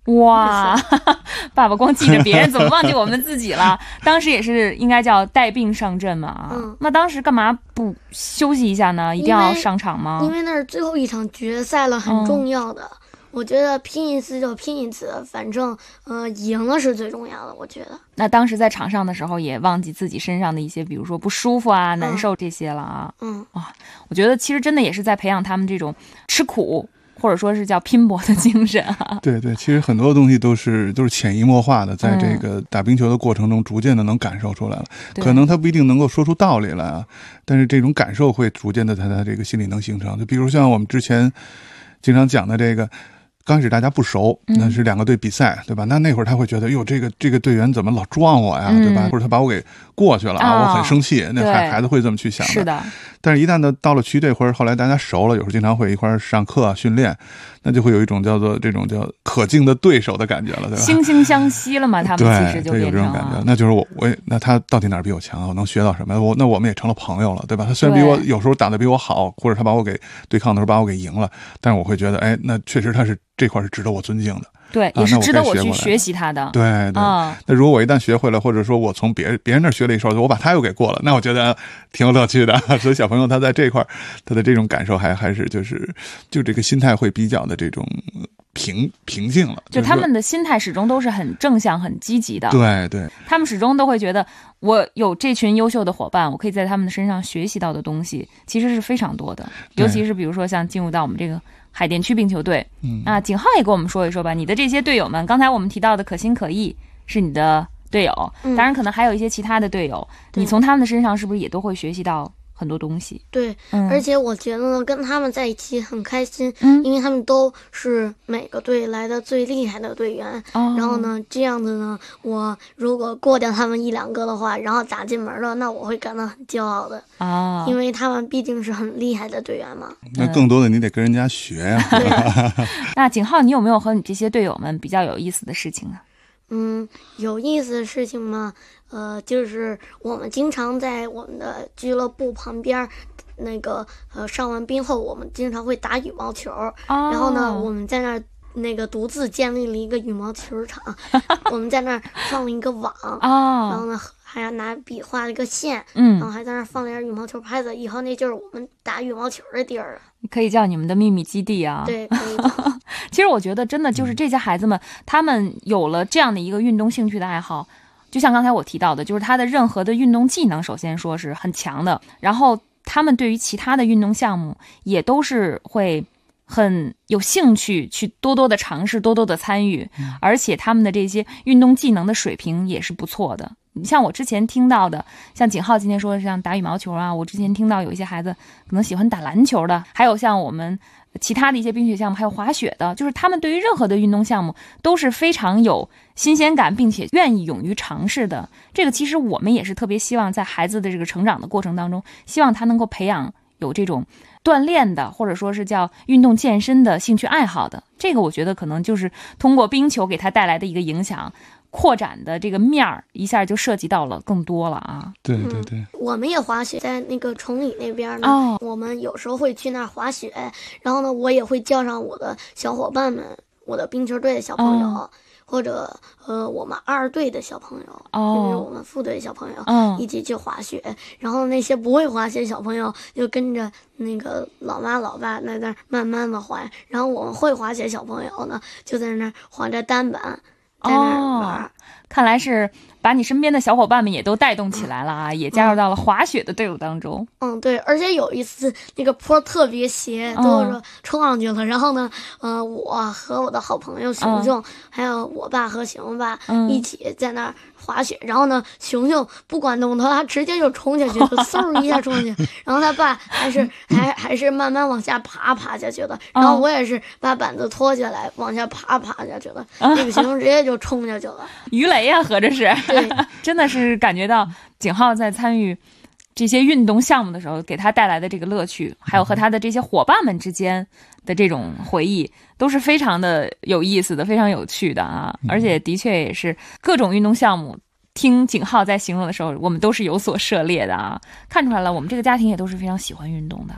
哇，爸爸光记着别人，怎么忘记我们自己了？当时也是应该叫带病上阵嘛啊。 嗯， 那当时干嘛不休息一下呢？一定要上场吗？ 因为那是最后一场决赛了，很重要的。嗯，我觉得拼一次就拼一次，反正呃赢了是最重要的，我觉得。 那当时在场上的时候，也忘记自己身上的一些，比如说不舒服啊、难受这些了啊。 嗯， 哇，我觉得其实真的也是在培养他们这种吃苦，或者说是叫拼搏的精神啊。 对对，其实很多东西都是都是潜移默化的，在这个打冰球的过程中，逐渐的能感受出来了。嗯，可能他不一定能够说出道理来啊，但是这种感受会逐渐的在他这个心里能形成。就比如像我们之前经常讲的这个。刚开始大家不熟，那是两个队比赛，对吧？那那会儿他会觉得，哟，这个这个队员怎么老撞我呀，对吧？或者他把我给过去了啊，我很生气。那孩孩子会这么去想的。 是的。 但是，一旦呢到了区队，或者后来大家熟了，有时候经常会一块儿上课训练，那就会有一种叫做这种叫可敬的对手的感觉了，对吧？ 惺惺相惜了嘛，他们其实就变成有这种感觉。那就是我我那他到底哪儿比我强？我能学到什么？我那我们也成了朋友了，对吧？他虽然比我有时候打得比我好，或者他把我给对抗的时候把我给赢了，但是我会觉得，哎，那确实他是。这块是值得我尊敬的， 对，也是值得我去学习他的。 对对，嗯，那如果我一旦学会了，或者说我从别人别人那学了一手，我把他又给过了，那我觉得挺有乐趣的。所以小朋友他在这块他的这种感受还还是就是就这个心态会比较的这种平平静了。 就他们的心态始终都是很正向、很积极的。 对对， 他们始终都会觉得我有这群优秀的伙伴，我可以在他们的身上学习到的东西其实是非常多的。尤其是比如说像进入到我们这个。海淀区冰球队，嗯啊，景浩也跟我们说一说吧。你的这些队友们，刚才我们提到的可心可意是你的队友， 嗯、 当然可能还有一些其他的队友，你从他们的身上是不是也都会学习到很多东西？ 对，嗯、而且我觉得呢，跟他们在一起很开心， 嗯， 因为他们都是每个队来的最厉害的队员。 哦、 然后呢，这样子呢，我如果过掉他们一两个的话，然后打进门了，那我会感到很骄傲的啊、 哦，因为他们毕竟是很厉害的队员嘛。 那更多的你得跟人家学呀、 啊。 那景浩，你有没有和你这些队友们比较有意思的事情啊？ 嗯，有意思的事情嘛，呃，就是我们经常在我们的俱乐部旁边，那个呃上完冰后，我们经常会打羽毛球， 哦、 然后呢，我们在那儿那个独自建立了一个羽毛球场，我们在那儿放了一个网， 哦、 然后呢还要拿笔画了一个线， 嗯， 然后还在那儿放了点羽毛球拍子，以后那就是我们打羽毛球的地儿了。 可以叫你们的秘密基地啊！ 对，可以。 其实我觉得真的就是这些孩子们，他们有了这样的一个运动兴趣的爱好，就像刚才我提到的，就是他的任何的运动技能，首先说是很强的，然后他们对于其他的运动项目也都是会很有兴趣去多多的尝试，多多的参与，而且他们的这些运动技能的水平也是不错的。你像我之前听到的，像景浩今天说的像打羽毛球啊，我之前听到有一些孩子可能喜欢打篮球的，还有像我们其他的一些冰雪项目，还有滑雪的，就是他们对于任何的运动项目都是非常有新鲜感，并且愿意勇于尝试的。这个其实我们也是特别希望在孩子的这个成长的过程当中，希望他能够培养有这种锻炼的，或者说是叫运动健身的兴趣爱好的。这个我觉得可能就是通过冰球给他带来的一个影响，扩展的这个面儿一下就涉及到了更多了啊！ 对对对、 嗯，我们也滑雪，在那个崇礼那边呢、 哦， 我们有时候会去那儿滑雪，然后呢，我也会叫上我的小伙伴们，我的冰球队的小朋友， 哦、 或者呃我们二队的小朋友， 哦， 就是我们副队小朋友， 嗯， 一起去滑雪。然后那些不会滑雪小朋友就跟着那个老妈老爸在那儿慢慢的滑，然后我们会滑雪小朋友呢就在那儿滑着单板。在那儿玩、 哦，看来是把你身边的小伙伴们也都带动起来了啊，嗯、也加入到了滑雪的队伍当中。 嗯，对，而且有一次那个坡特别斜，都是冲上去了。嗯、然后呢，呃，我和我的好朋友熊熊，嗯、还有我爸和熊爸、嗯、一起在那儿滑雪。然后呢，熊熊不管动头，他直接就冲下去了，嗖一下冲下去。然后他爸还是还还是慢慢往下爬爬下去的。然后我也是把板子脱下来往下爬爬下去了。那个熊熊直接就冲下去了， 鱼雷呀、啊，合着是。 对， 真的是感觉到景浩在参与这些运动项目的时候，给他带来的这个乐趣，还有和他的这些伙伴们之间的这种回忆，都是非常的有意思的，非常有趣的啊！而且的确也是各种运动项目，听景浩在形容的时候，我们都是有所涉猎的啊，看出来了，我们这个家庭也都是非常喜欢运动的啊。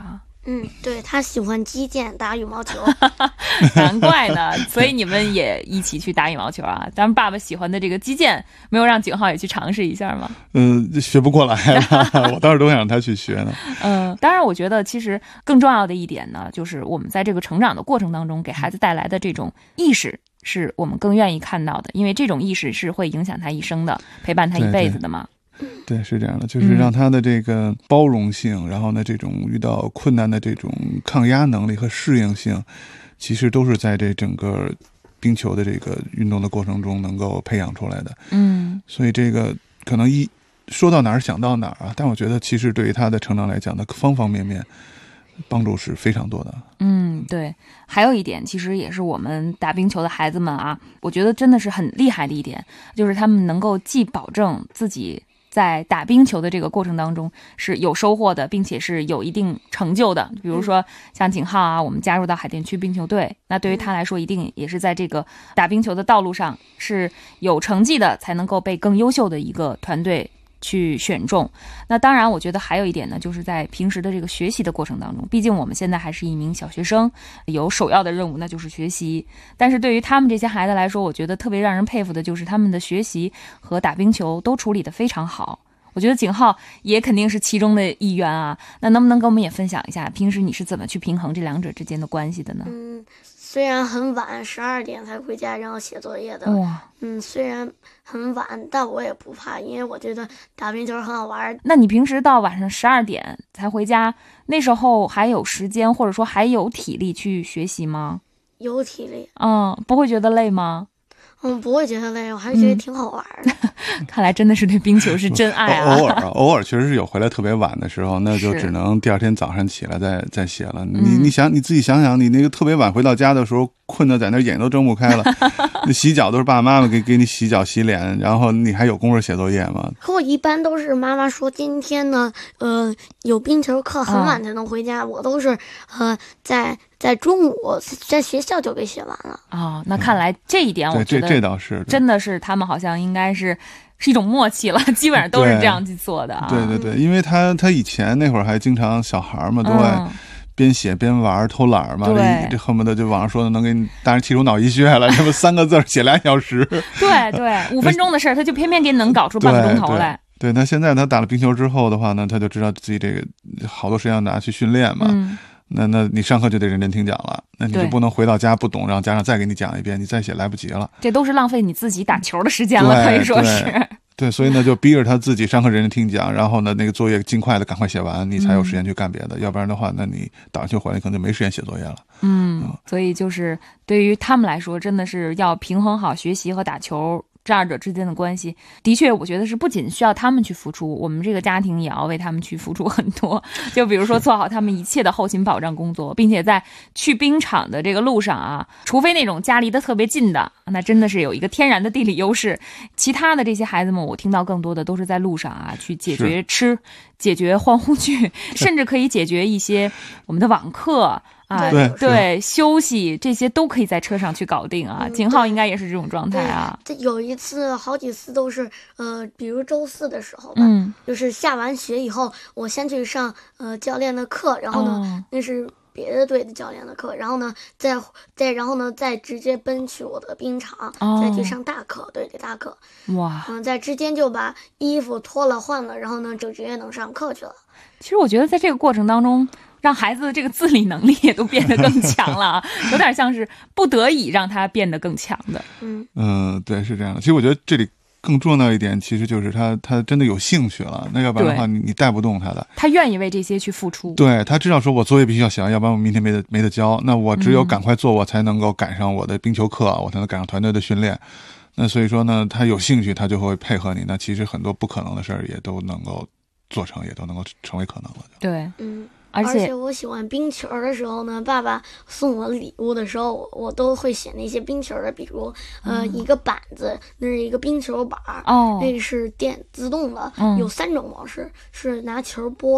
嗯，对，他喜欢击剑打羽毛球。 难怪呢，所以你们也一起去打羽毛球啊？咱们爸爸喜欢的这个击剑，没有让景浩也去尝试一下吗？ 嗯，学不过来了，我当时都想让他去学呢。 嗯，当然，我觉得其实更重要的一点呢，就是我们在这个成长的过程当中，给孩子带来的这种意识，是我们更愿意看到的，因为这种意识是会影响他一生的，陪伴他一辈子的嘛。 对，是这样的，就是让他的这个包容性，嗯、然后呢，这种遇到困难的这种抗压能力和适应性，其实都是在这整个冰球的这个运动的过程中能够培养出来的。 嗯， 所以这个可能一说到哪儿想到哪儿啊，但我觉得其实对于他的成长来讲的方方面面帮助是非常多的。 嗯，对。还有一点，其实也是我们打冰球的孩子们啊，我觉得真的是很厉害的一点，就是他们能够既保证自己在打冰球的这个过程当中是有收获的，并且是有一定成就的。比如说像景浩啊，我们加入到海淀区冰球队，那对于他来说，一定也是在这个打冰球的道路上是有成绩的，才能够被更优秀的一个团队去选中。那当然我觉得还有一点呢，就是在平时的这个学习的过程当中，毕竟我们现在还是一名小学生，有首要的任务那就是学习。但是对于他们这些孩子来说，我觉得特别让人佩服的就是他们的学习和打冰球都处理得非常好。我觉得景浩也肯定是其中的一员啊，那能不能跟我们也分享一下，平时你是怎么去平衡这两者之间的关系的呢？ 嗯，虽然很晚，十二点才回家，然后写作业的。 哇， 嗯，虽然很晚，但我也不怕，因为我觉得打冰球很好玩。 那你平时到晚上十二点才回家，那时候还有时间或者说还有体力去学习吗？ 有体力。 嗯，不会觉得累吗？ 嗯，不会觉得累，我还是觉得挺好玩的。 嗯、看来真的是对冰球是真爱啊！ 偶尔啊，偶尔确实是有回来特别晚的时候，那就只能第二天早上起来再再写了。你你想你自己想想，你那个特别晚回到家的时候，困得在那眼都睁不开了，那洗脚都是爸爸妈妈给给你洗脚洗脸，然后你还有功夫写作业吗？ 可我一般都是妈妈说今天呢，呃，有冰球课，很晚才能回家，嗯、我都是呃在。在中午在学校就给写完了啊、哦，那看来这一点我觉得这这倒是真的是他们好像应该是是一种默契了，基本上都是这样去做的啊。 对对对，因为他他以前那会儿还经常小孩嘛，都爱边写边玩偷懒嘛，这这恨不得就网上说的能给你大人气出脑溢血了，这么三个字写俩小时。 对对，五分钟的事儿他就偏偏给你能搞出半个钟头来。 对，那现在他打了冰球之后的话呢，他就知道自己这个好多时间要拿去训练嘛。 嗯， 那那你上课就得认真听讲了，那你就不能回到家不懂，让家长再给你讲一遍，你再写来不及了。 这都是浪费你自己打球的时间了，可以说是。 对, 对，所以呢，就逼着他自己上课认真听讲，然后呢，那个作业尽快的赶快写完，你才有时间去干别的。嗯、要不然的话，那你打完球回来可能就没时间写作业了。 嗯，嗯所以就是对于他们来说，真的是要平衡好学习和打球。这二者之间的关系，的确，我觉得是不仅需要他们去付出，我们这个家庭也要为他们去付出很多。就比如说做好他们一切的后勤保障工作，并且在去冰场的这个路上啊，除非那种家离得特别近的，那真的是有一个天然的地理优势。其他的这些孩子们，我听到更多的都是在路上啊，去解决吃、解决欢呼剧，甚至可以解决一些我们的网课。啊， 对对，休息这些都可以在车上去搞定啊。景浩应该也是这种状态啊。 这有一次，好几次都是，呃，比如周四的时候吧， 嗯， 就是下完学以后，我先去上呃教练的课，然后呢，哦、那是别的队的教练的课，然后呢，再再然后呢，再直接奔去我的冰场， 哦、 再去上大课，对的大课。 哇， 嗯，在之间就把衣服脱了换了，然后呢，就直接能上课去了。 其实我觉得在这个过程当中。让孩子的这个自理能力也都变得更强了啊，有点像是不得已让他变得更强的。 嗯嗯，对，是这样的。其实我觉得这里更重要一点，其实就是他他真的有兴趣了。那要不然的话，你你带不动他的。 他愿意为这些去付出。 对，他知道说我作业必须要写完，要不然我明天没得没得交。那我只有赶快做，我才能够赶上我的冰球课，我才能赶上团队的训练。那所以说呢，他有兴趣，他就会配合你。那其实很多不可能的事儿也都能够做成，也都能够成为可能了。 对， 嗯。 而且, 而且我喜欢冰球的时候呢，爸爸送我礼物的时候，我我都会写那些冰球的，比如呃、嗯、一个板子，那是一个冰球板， 哦， 那个是电自动的， 嗯、 有三种模式，是拿球拨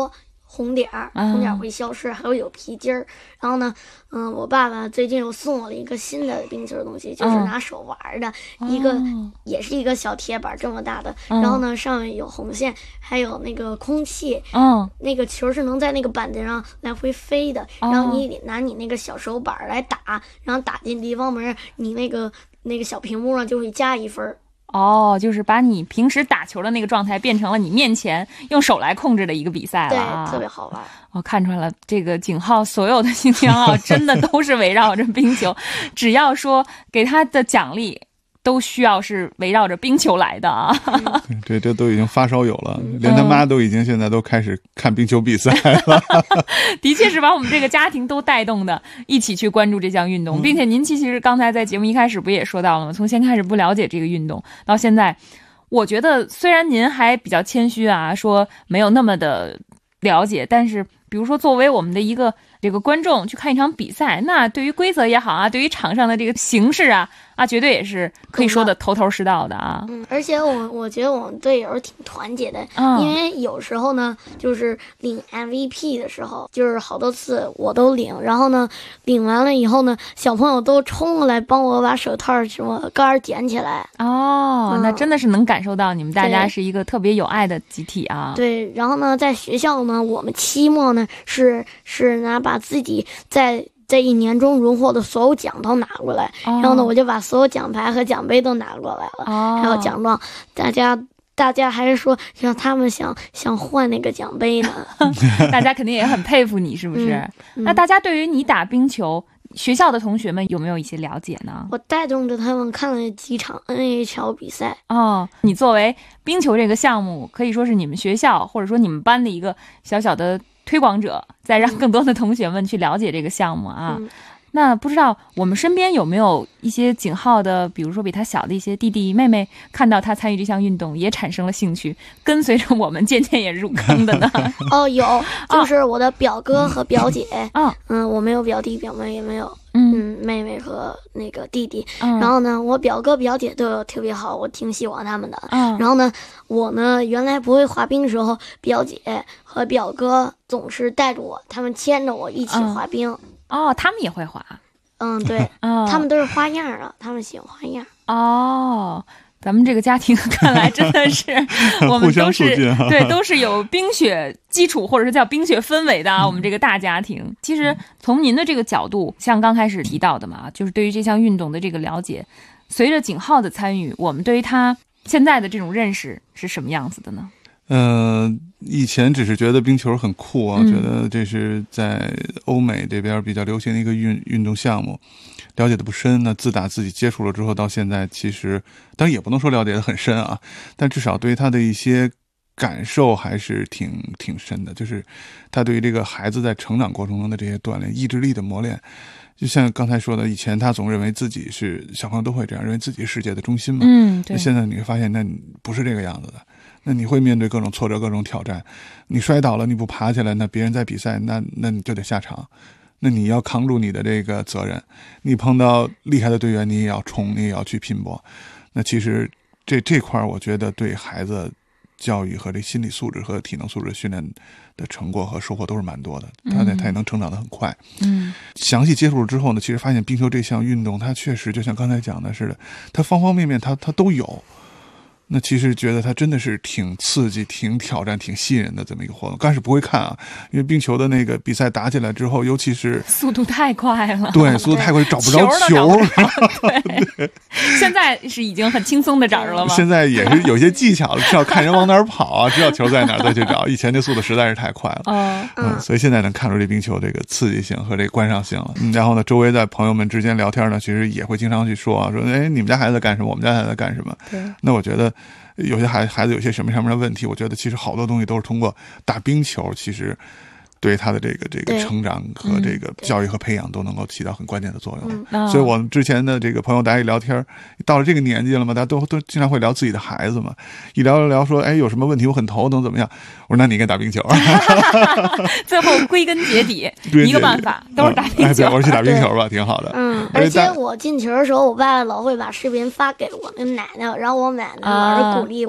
红点儿，红点儿会消失，还会有皮筋儿。然后呢，嗯，我爸爸最近又送我了一个新的冰球东西，就是拿手玩的、哦、一个，也是一个小铁板这么大的。嗯、然后呢，上面有红线，还有那个空气。嗯，那个球是能在那个板子上来回飞的。哦、然后你得拿你那个小手板来打，然后打进敌方门，你那个那个小屏幕上就会加一分。 哦，就是把你平时打球的那个状态变成了你面前用手来控制的一个比赛了、啊， 对，特别好玩。 我、哦、看出来了，这个景浩所有的兴趣爱好真的都是围绕着冰球，只要说给他的奖励都需要是围绕着冰球来的啊。 对，这都已经发烧友了，连他妈都已经现在都开始看冰球比赛了。 的确是把我们这个家庭都带动的，一起去关注这项运动，并且您其实刚才在节目一开始不也说到了吗？从先开始不了解这个运动，到现在，我觉得虽然您还比较谦虚啊，说没有那么的了解，但是比如说作为我们的一个这个观众去看一场比赛，那对于规则也好啊，对于场上的这个形式啊啊，绝对也是可以说的头头是道的啊。 嗯，而且我我觉得我们队友挺团结的、嗯，因为有时候呢，就是领 M V P 的时候，就是好多次我都领，然后呢，领完了以后呢，小朋友都冲过来帮我把手套什么杆捡起来。 哦、嗯，那真的是能感受到你们大家是一个特别有爱的集体啊。 对，然后呢，在学校呢，我们期末呢是是拿把自己在。这一年中荣获的所有奖都拿过来、哦，然后呢，我就把所有奖牌和奖杯都拿过来了，哦、还有奖状。大家，大家还是说让他们想想换那个奖杯呢。 大家肯定也很佩服你，是不是、嗯嗯？那大家对于你打冰球，学校的同学们有没有一些了解呢？ 我带动着他们看了几场 N H L 比赛。 哦，你作为冰球这个项目，可以说是你们学校或者说你们班的一个小小的推广者，再让更多的同学们去了解这个项目啊。嗯、那不知道我们身边有没有一些景浩的，比如说比他小的一些弟弟妹妹，看到他参与这项运动也产生了兴趣，跟随着我们渐渐也入坑的呢？ 哦，有，就是我的表哥和表姐。嗯嗯，我没有表弟表妹，也没有嗯妹妹和那个弟弟。嗯、然后呢，我表哥表姐都特别好，我挺喜欢他们的。嗯，然后呢，我呢原来不会滑冰的时候，表姐和表哥总是带着我，他们牵着我一起滑冰。 嗯哦，他们也会滑， 嗯，对，哦、他们都是花样啊，他们喜欢花样。 哦，咱们这个家庭看来真的是我们都是对，都是有冰雪基础或者是叫冰雪氛围的啊。我们这个大家庭，其实从您的这个角度，像刚开始提到的嘛，就是对于这项运动的这个了解，随着景浩的参与，我们对于他现在的这种认识是什么样子的呢？ 呃，以前只是觉得冰球很酷啊、嗯，觉得这是在欧美这边比较流行的一个运运动项目，了解的不深。那自打自己接触了之后，到现在其实当然也不能说了解的很深啊，但至少对他的一些感受还是挺挺深的。就是他对于这个孩子在成长过程中的这些锻炼、意志力的磨练，就像刚才说的，以前他总认为自己是小朋友都会这样，认为自己是世界的中心嘛。 嗯，对。 现在你会发现，那不是这个样子的。那你会面对各种挫折、各种挑战，你摔倒了，你不爬起来，那别人在比赛，那那你就得下场，那你要扛住你的这个责任。你碰到厉害的队员，你也要冲，你也要去拼搏。那其实这这块，我觉得对孩子教育和这心理素质和体能素质训练的成果和收获都是蛮多的。他他也能成长得很快。嗯，详细接触了之后呢，其实发现冰球这项运动，它确实就像刚才讲的似的，它方方面面它它都有。那其实觉得它真的是挺刺激、挺挑战、挺吸引人的这么一个活动。刚开始不会看啊，因为冰球的那个比赛打起来之后，尤其是速度太快了， 对，速度太快，找不着球。 球对, 对，现在是已经很轻松的找着了吗？ 现在也是有些技巧的，知道看人往哪儿跑啊，知道球在哪儿再去找。以前这速度实在是太快了，嗯嗯，所以现在能看出这冰球这个刺激性和这个观赏性了。嗯，然后呢，周围在朋友们之间聊天呢，其实也会经常去说啊，说哎，你们家孩子在干什么？我们家孩子在干什么？对，那我觉得。有些孩孩子有些什么上面的问题，我觉得其实好多东西都是通过打冰球，其实对他的这个这个成长和这个教育和培养都能够起到很关键的作用。嗯、所以我们之前的这个朋友大家一聊天，到了这个年纪了嘛，大家都都经常会聊自己的孩子嘛，一聊聊说，哎，有什么问题我很头疼怎么样？我说那你应该打冰球。 最后归根结底一个办法都是打冰球。 哎、对，我说去打冰球吧，挺好的。 嗯，而且我进球的时候，我爸老会把视频发给我那奶奶，然后我奶奶老是鼓励我。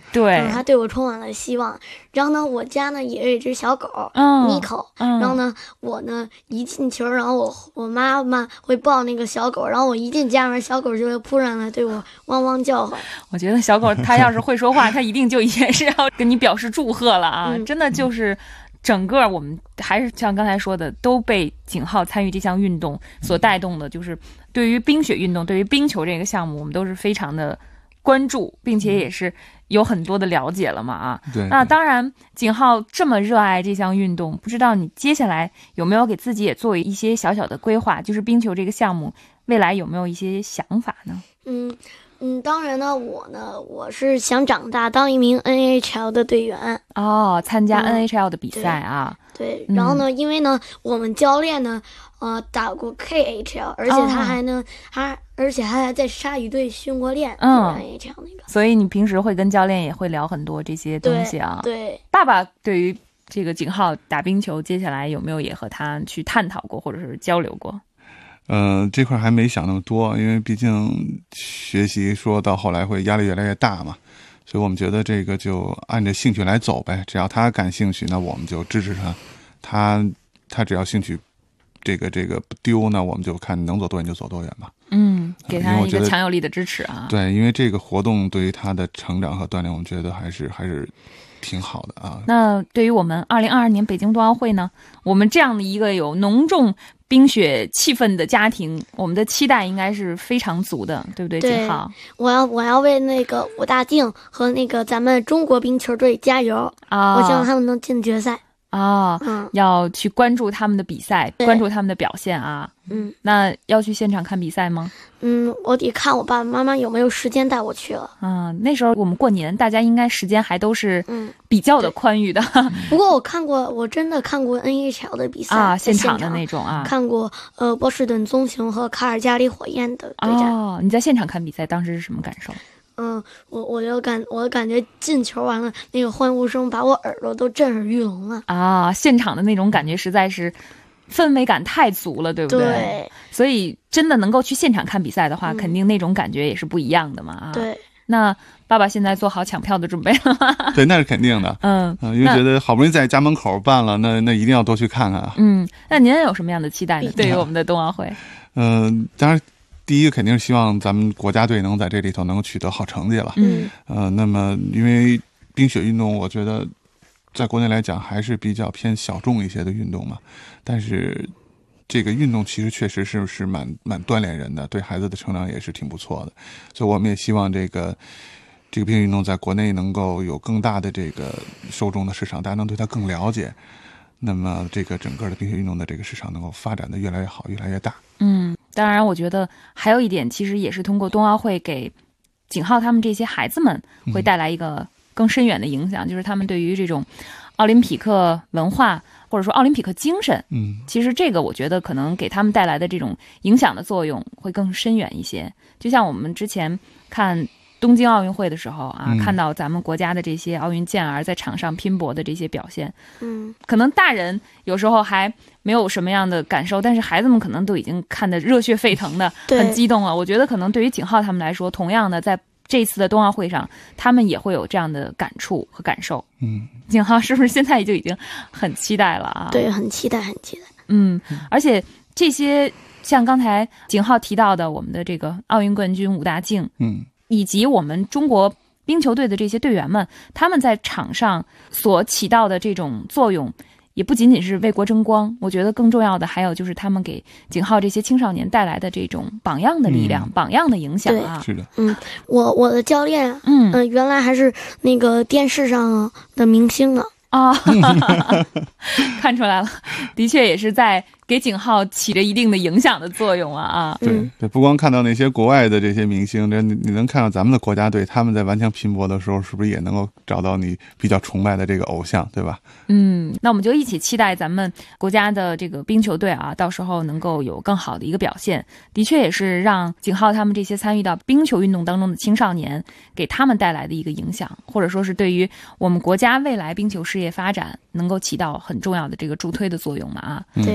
对， 然后他对我充满了希望。然后呢，我家呢也有一只小狗， 嗯， 妮可。 嗯， 然后呢，我呢一进球，然后我我妈妈会抱那个小狗，然后我一进家门，小狗就会扑上来对我汪汪叫唤。 我觉得小狗它要是会说话，它一定就也是要跟你表示祝贺了啊！ 嗯、 真的就是整个我们还是像刚才说的，都被景浩参与这项运动所带动的，就是对于冰雪运动，对于冰球这个项目，我们都是非常的关注，并且也是有很多的了解了嘛啊。 对。 那当然，景浩这么热爱这项运动，不知道你接下来有没有给自己也做一些小小的规划？就是冰球这个项目未来有没有一些想法呢？ 嗯嗯，当然呢，我呢，我是想长大当一名 N H L 的队员哦，参加 N H L 的比赛啊。 嗯、对, 对，然后呢、嗯，因为呢，我们教练呢，呃，打过 K H L， 而且他还呢，还、哦、而且还还在鲨鱼队训过练，嗯 ，N H L 那个。 所以你平时会跟教练也会聊很多这些东西啊。 对。对， 爸爸对于这个景浩打冰球，接下来有没有也和他去探讨过，或者是交流过？ 嗯、呃，这块还没想那么多，因为毕竟学习说到后来会压力越来越大嘛，所以我们觉得这个就按着兴趣来走呗，只要他感兴趣，那我们就支持他，他他只要兴趣这个这个不丢，那我们就看能走多远就走多远吧。 嗯，给他一个强有力的支持啊。 对，因为这个活动对于他的成长和锻炼，我们觉得还是还是挺好的啊。 那对于我们二零二二年北京冬奥会呢，我们这样的一个有浓重冰雪气氛的家庭，我们的期待应该是非常足的，对不对？ 对， 景浩， 我要我要为那个武大靖和那个咱们中国冰球队加油啊！我希望他们能进决赛啊！ 嗯， 要去关注他们的比赛，关注他们的表现啊！ 嗯， 那要去现场看比赛吗？ 嗯，我得看我爸爸妈妈有没有时间带我去了。 啊，那时候我们过年，大家应该时间还都是比较的宽裕的。 嗯、不过我看过，我真的看过 N H L 的比赛啊， 现场的那种啊， 看过呃波士顿棕熊和卡尔加里火焰的对战。 哦，你在现场看比赛，当时是什么感受？ 嗯，我我就感我感觉进球完了，那个欢呼声把我耳朵都震耳欲聋了啊！现场的那种感觉实在是。氛围感太足了，对不对？ 对， 所以真的能够去现场看比赛的话，嗯、肯定那种感觉也是不一样的嘛。 对， 那爸爸现在做好抢票的准备了吗？ 对，那是肯定的。 嗯， 呃、因为觉得好不容易在家门口办了，那那一定要多去看看啊。 嗯，那您有什么样的期待呢？对于我们的冬奥会？ 嗯、呃，当然，第一个肯定是希望咱们国家队能在这里头能够取得好成绩了。 嗯， 呃，那么因为冰雪运动，我觉得在国内来讲还是比较偏小众一些的运动嘛，但是。这个运动其实确实是是蛮蛮锻炼人的，对孩子的成长也是挺不错的，所以我们也希望这个这个冰雪运动在国内能够有更大的这个受众的市场，大家能对它更了解，那么这个整个的冰雪运动的这个市场能够发展的越来越好，越来越大。 嗯，当然我觉得还有一点，其实也是通过冬奥会给景浩他们这些孩子们会带来一个更深远的影响，嗯、就是他们对于这种奥林匹克文化或者说奥林匹克精神， 嗯， 其实这个我觉得可能给他们带来的这种影响的作用会更深远一些。就像我们之前看东京奥运会的时候啊， 嗯、 看到咱们国家的这些奥运健儿在场上拼搏的这些表现， 嗯， 可能大人有时候还没有什么样的感受，但是孩子们可能都已经看得热血沸腾的，很激动了。我觉得可能对于景浩他们来说，同样的在这次的冬奥会上，他们也会有这样的感触和感受。 嗯， 景浩是不是现在就已经很期待了啊？ 对，很期待，很期待。 嗯，而且这些像刚才景浩提到的，我们的这个奥运冠军武大靖， 嗯， 以及我们中国冰球队的这些队员们，他们在场上所起到的这种作用。也不仅仅是为国争光，我觉得更重要的还有就是他们给景浩这些青少年带来的这种榜样的力量、嗯、榜样的影响啊。 是的， 嗯，我我的教练， 嗯、 呃，原来还是那个电视上的明星呢。 啊，看出来了，的确也是在给景浩起着一定的影响的作用啊啊！ 对对，不光看到那些国外的这些明星，这你你能看到咱们的国家队，他们在顽强拼搏的时候，是不是也能够找到你比较崇拜的这个偶像，对吧？ 嗯，那我们就一起期待咱们国家的这个冰球队啊，到时候能够有更好的一个表现。的确也是让景浩他们这些参与到冰球运动当中的青少年，给他们带来的一个影响，或者说是对于我们国家未来冰球事业发展能够起到很重要的这个助推的作用嘛啊。 对， 那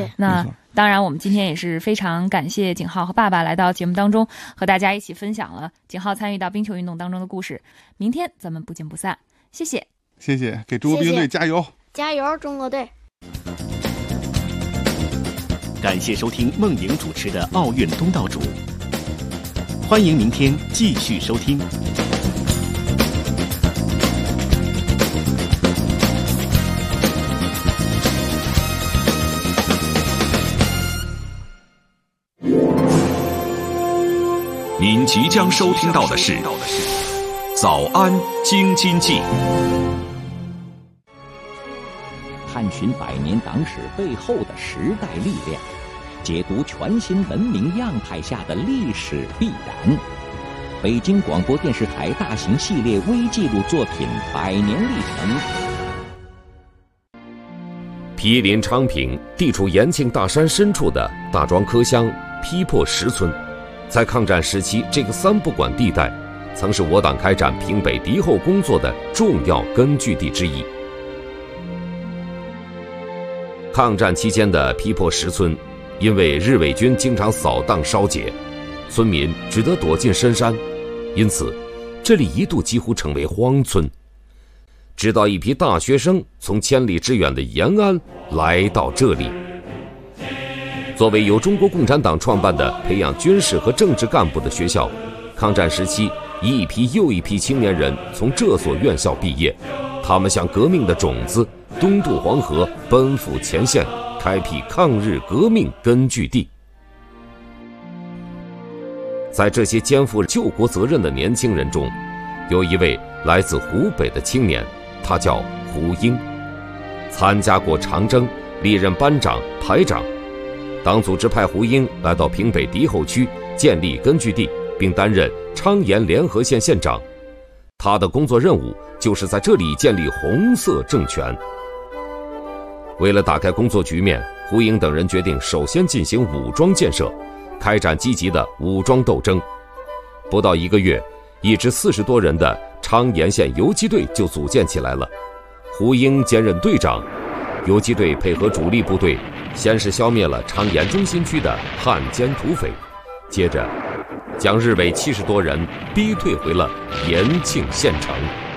那当然，我们今天也是非常感谢景浩和爸爸来到节目当中，和大家一起分享了景浩参与到冰球运动当中的故事。明天咱们不见不散，谢谢， 谢谢，给中国冰球队加油， 加油，中国队！ 感谢收听梦莹主持的《奥运东道主》，欢迎明天继续收听。 您即将收听到的是《早安京津冀》， 探寻百年党史背后的时代力量，解读全新文明样态下的历史必然。北京广播电视台大型系列微纪录作品《百年历程》。 毗邻昌平，地处延庆大山深处的大庄柯乡批破石村，在抗战时期，这个三不管地带曾是我党开展平北敌后工作的重要根据地之一。抗战期间的批破石村，因为日伪军经常扫荡烧劫，村民只得躲进深山，因此这里一度几乎成为荒村。直到一批大学生从千里之远的延安来到这里。作为由中国共产党创办的培养军事和政治干部的学校，抗战时期一批又一批青年人从这所院校毕业，他们像革命的种子东渡黄河，奔赴前线，开辟抗日革命根据地。在这些肩负救国责任的年轻人中，有一位来自湖北的青年，他叫胡英，参加过长征，历任班长、排长。党组织派胡英来到平北敌后区建立根据地，并担任昌延联合县县长。他的工作任务就是在这里建立红色政权。为了打开工作局面，胡英等人决定首先进行武装建设，开展积极的武装斗争。不到一个月，一支四十多人的昌延县游击队就组建起来了。胡英兼任队长，游击队配合主力部队，先是消灭了昌延中心区的汉奸土匪，接着将日伪七十多人逼退回了延庆县城。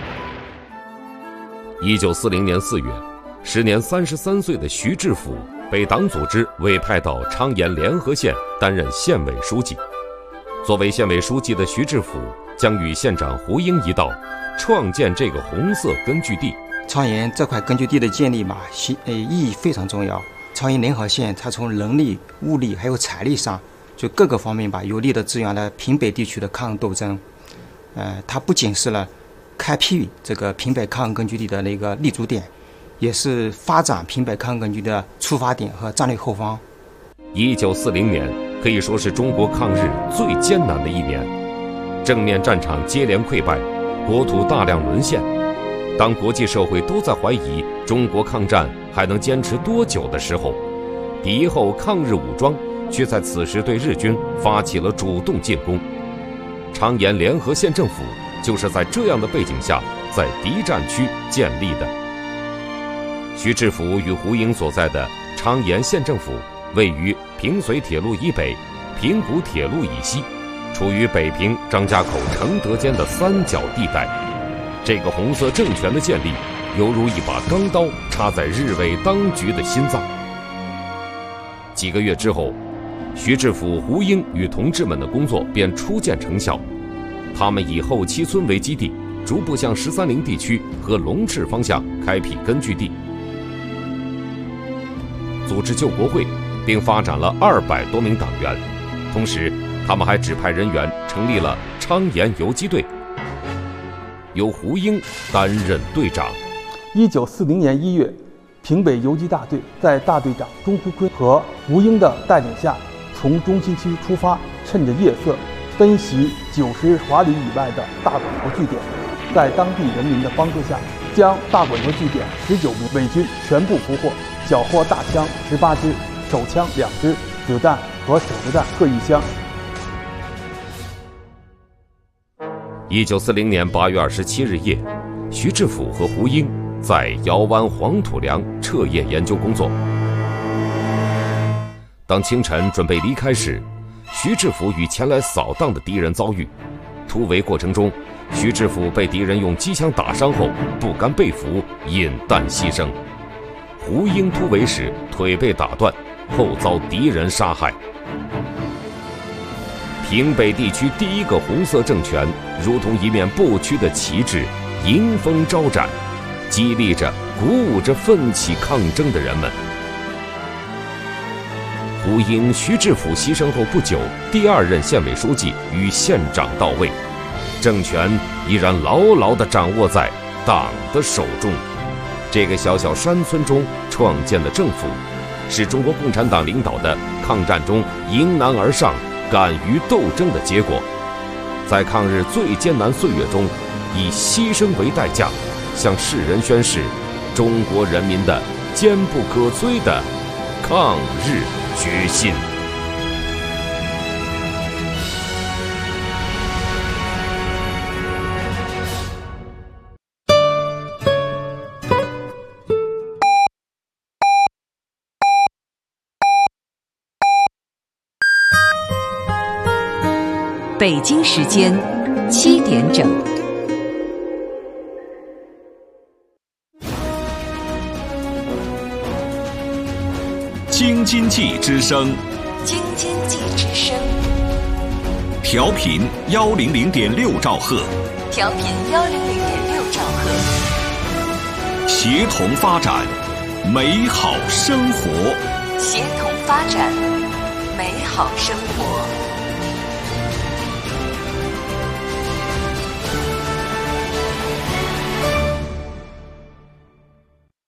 一九四零年四月，时年三十三岁的徐志甫被党组织委派到昌延联合县担任县委书记。作为县委书记的徐志甫将与县长胡英一道创建这个红色根据地。 昌延这块根据地的建立嘛，呃意义非常重要。昌延联合县它从人力、物力还有财力上，就各个方面吧，有力的支援了平北地区的抗日斗争。呃，它不仅是了开辟这个平北抗日根据地的那个立足点，也是发展平北抗日根据地的出发点和战略后方。 一九四零年可以说是中国抗日最艰难的一年，正面战场接连溃败，国土大量沦陷。当国际社会都在怀疑中国抗战还能坚持多久的时候，敌后抗日武装却在此时对日军发起了主动进攻。昌延联合县政府就是在这样的背景下在敌占区建立的。徐志甫与胡英所在的昌延县政府位于平绥铁路以北、平谷铁路以西，处于北平、张家口、承德间的三角地带。这个红色政权的建立，犹如一把钢刀插在日伪当局的心脏。几个月之后，徐志甫、胡英与同志们的工作便初见成效。他们以后七村为基地，逐步向十三陵地区和龙翅方向开辟根据地，组织救国会，并发展了二百多名党员。同时，他们还指派人员成立了昌延游击队，由胡英担任队长。 一九四零年一月，平北游击大队在大队长钟辉坤和胡英的带领下，从中心区出发，趁着夜色，奔袭九十华里以外的大管头据点，在当地人民的帮助下，将大管头据点十九名伪军全部俘获，缴获大枪十八支、手枪两支、子弹和手榴弹各一箱。 一九四零年八月二十七日夜，徐志甫和胡英在窑湾黄土梁彻夜研究工作。 当清晨准备离开时，徐志甫与前来扫荡的敌人遭遇。突围过程中，徐志甫被敌人用机枪打伤后，不甘被俘，饮弹牺牲。胡英突围时腿被打断，后遭敌人杀害。平北地区第一个红色政权如同一面不屈的旗帜，迎风招展，激励着、鼓舞着奋起抗争的人们。胡英、徐志甫牺牲后不久，第二任县委书记与县长到位，政权依然牢牢地掌握在党的手中。这个小小山村中创建的政府，是中国共产党领导的抗战中迎难而上、敢于斗争的结果。在抗日最艰难岁月中，以牺牲为代价，向世人宣示中国人民的坚不可摧的抗日决心。 北京时间七点整。 京津冀之声， 京津冀之声， 调频幺零零点六兆赫， 调频幺零零点六兆赫， 协同发展，美好生活， 协同发展，美好生活。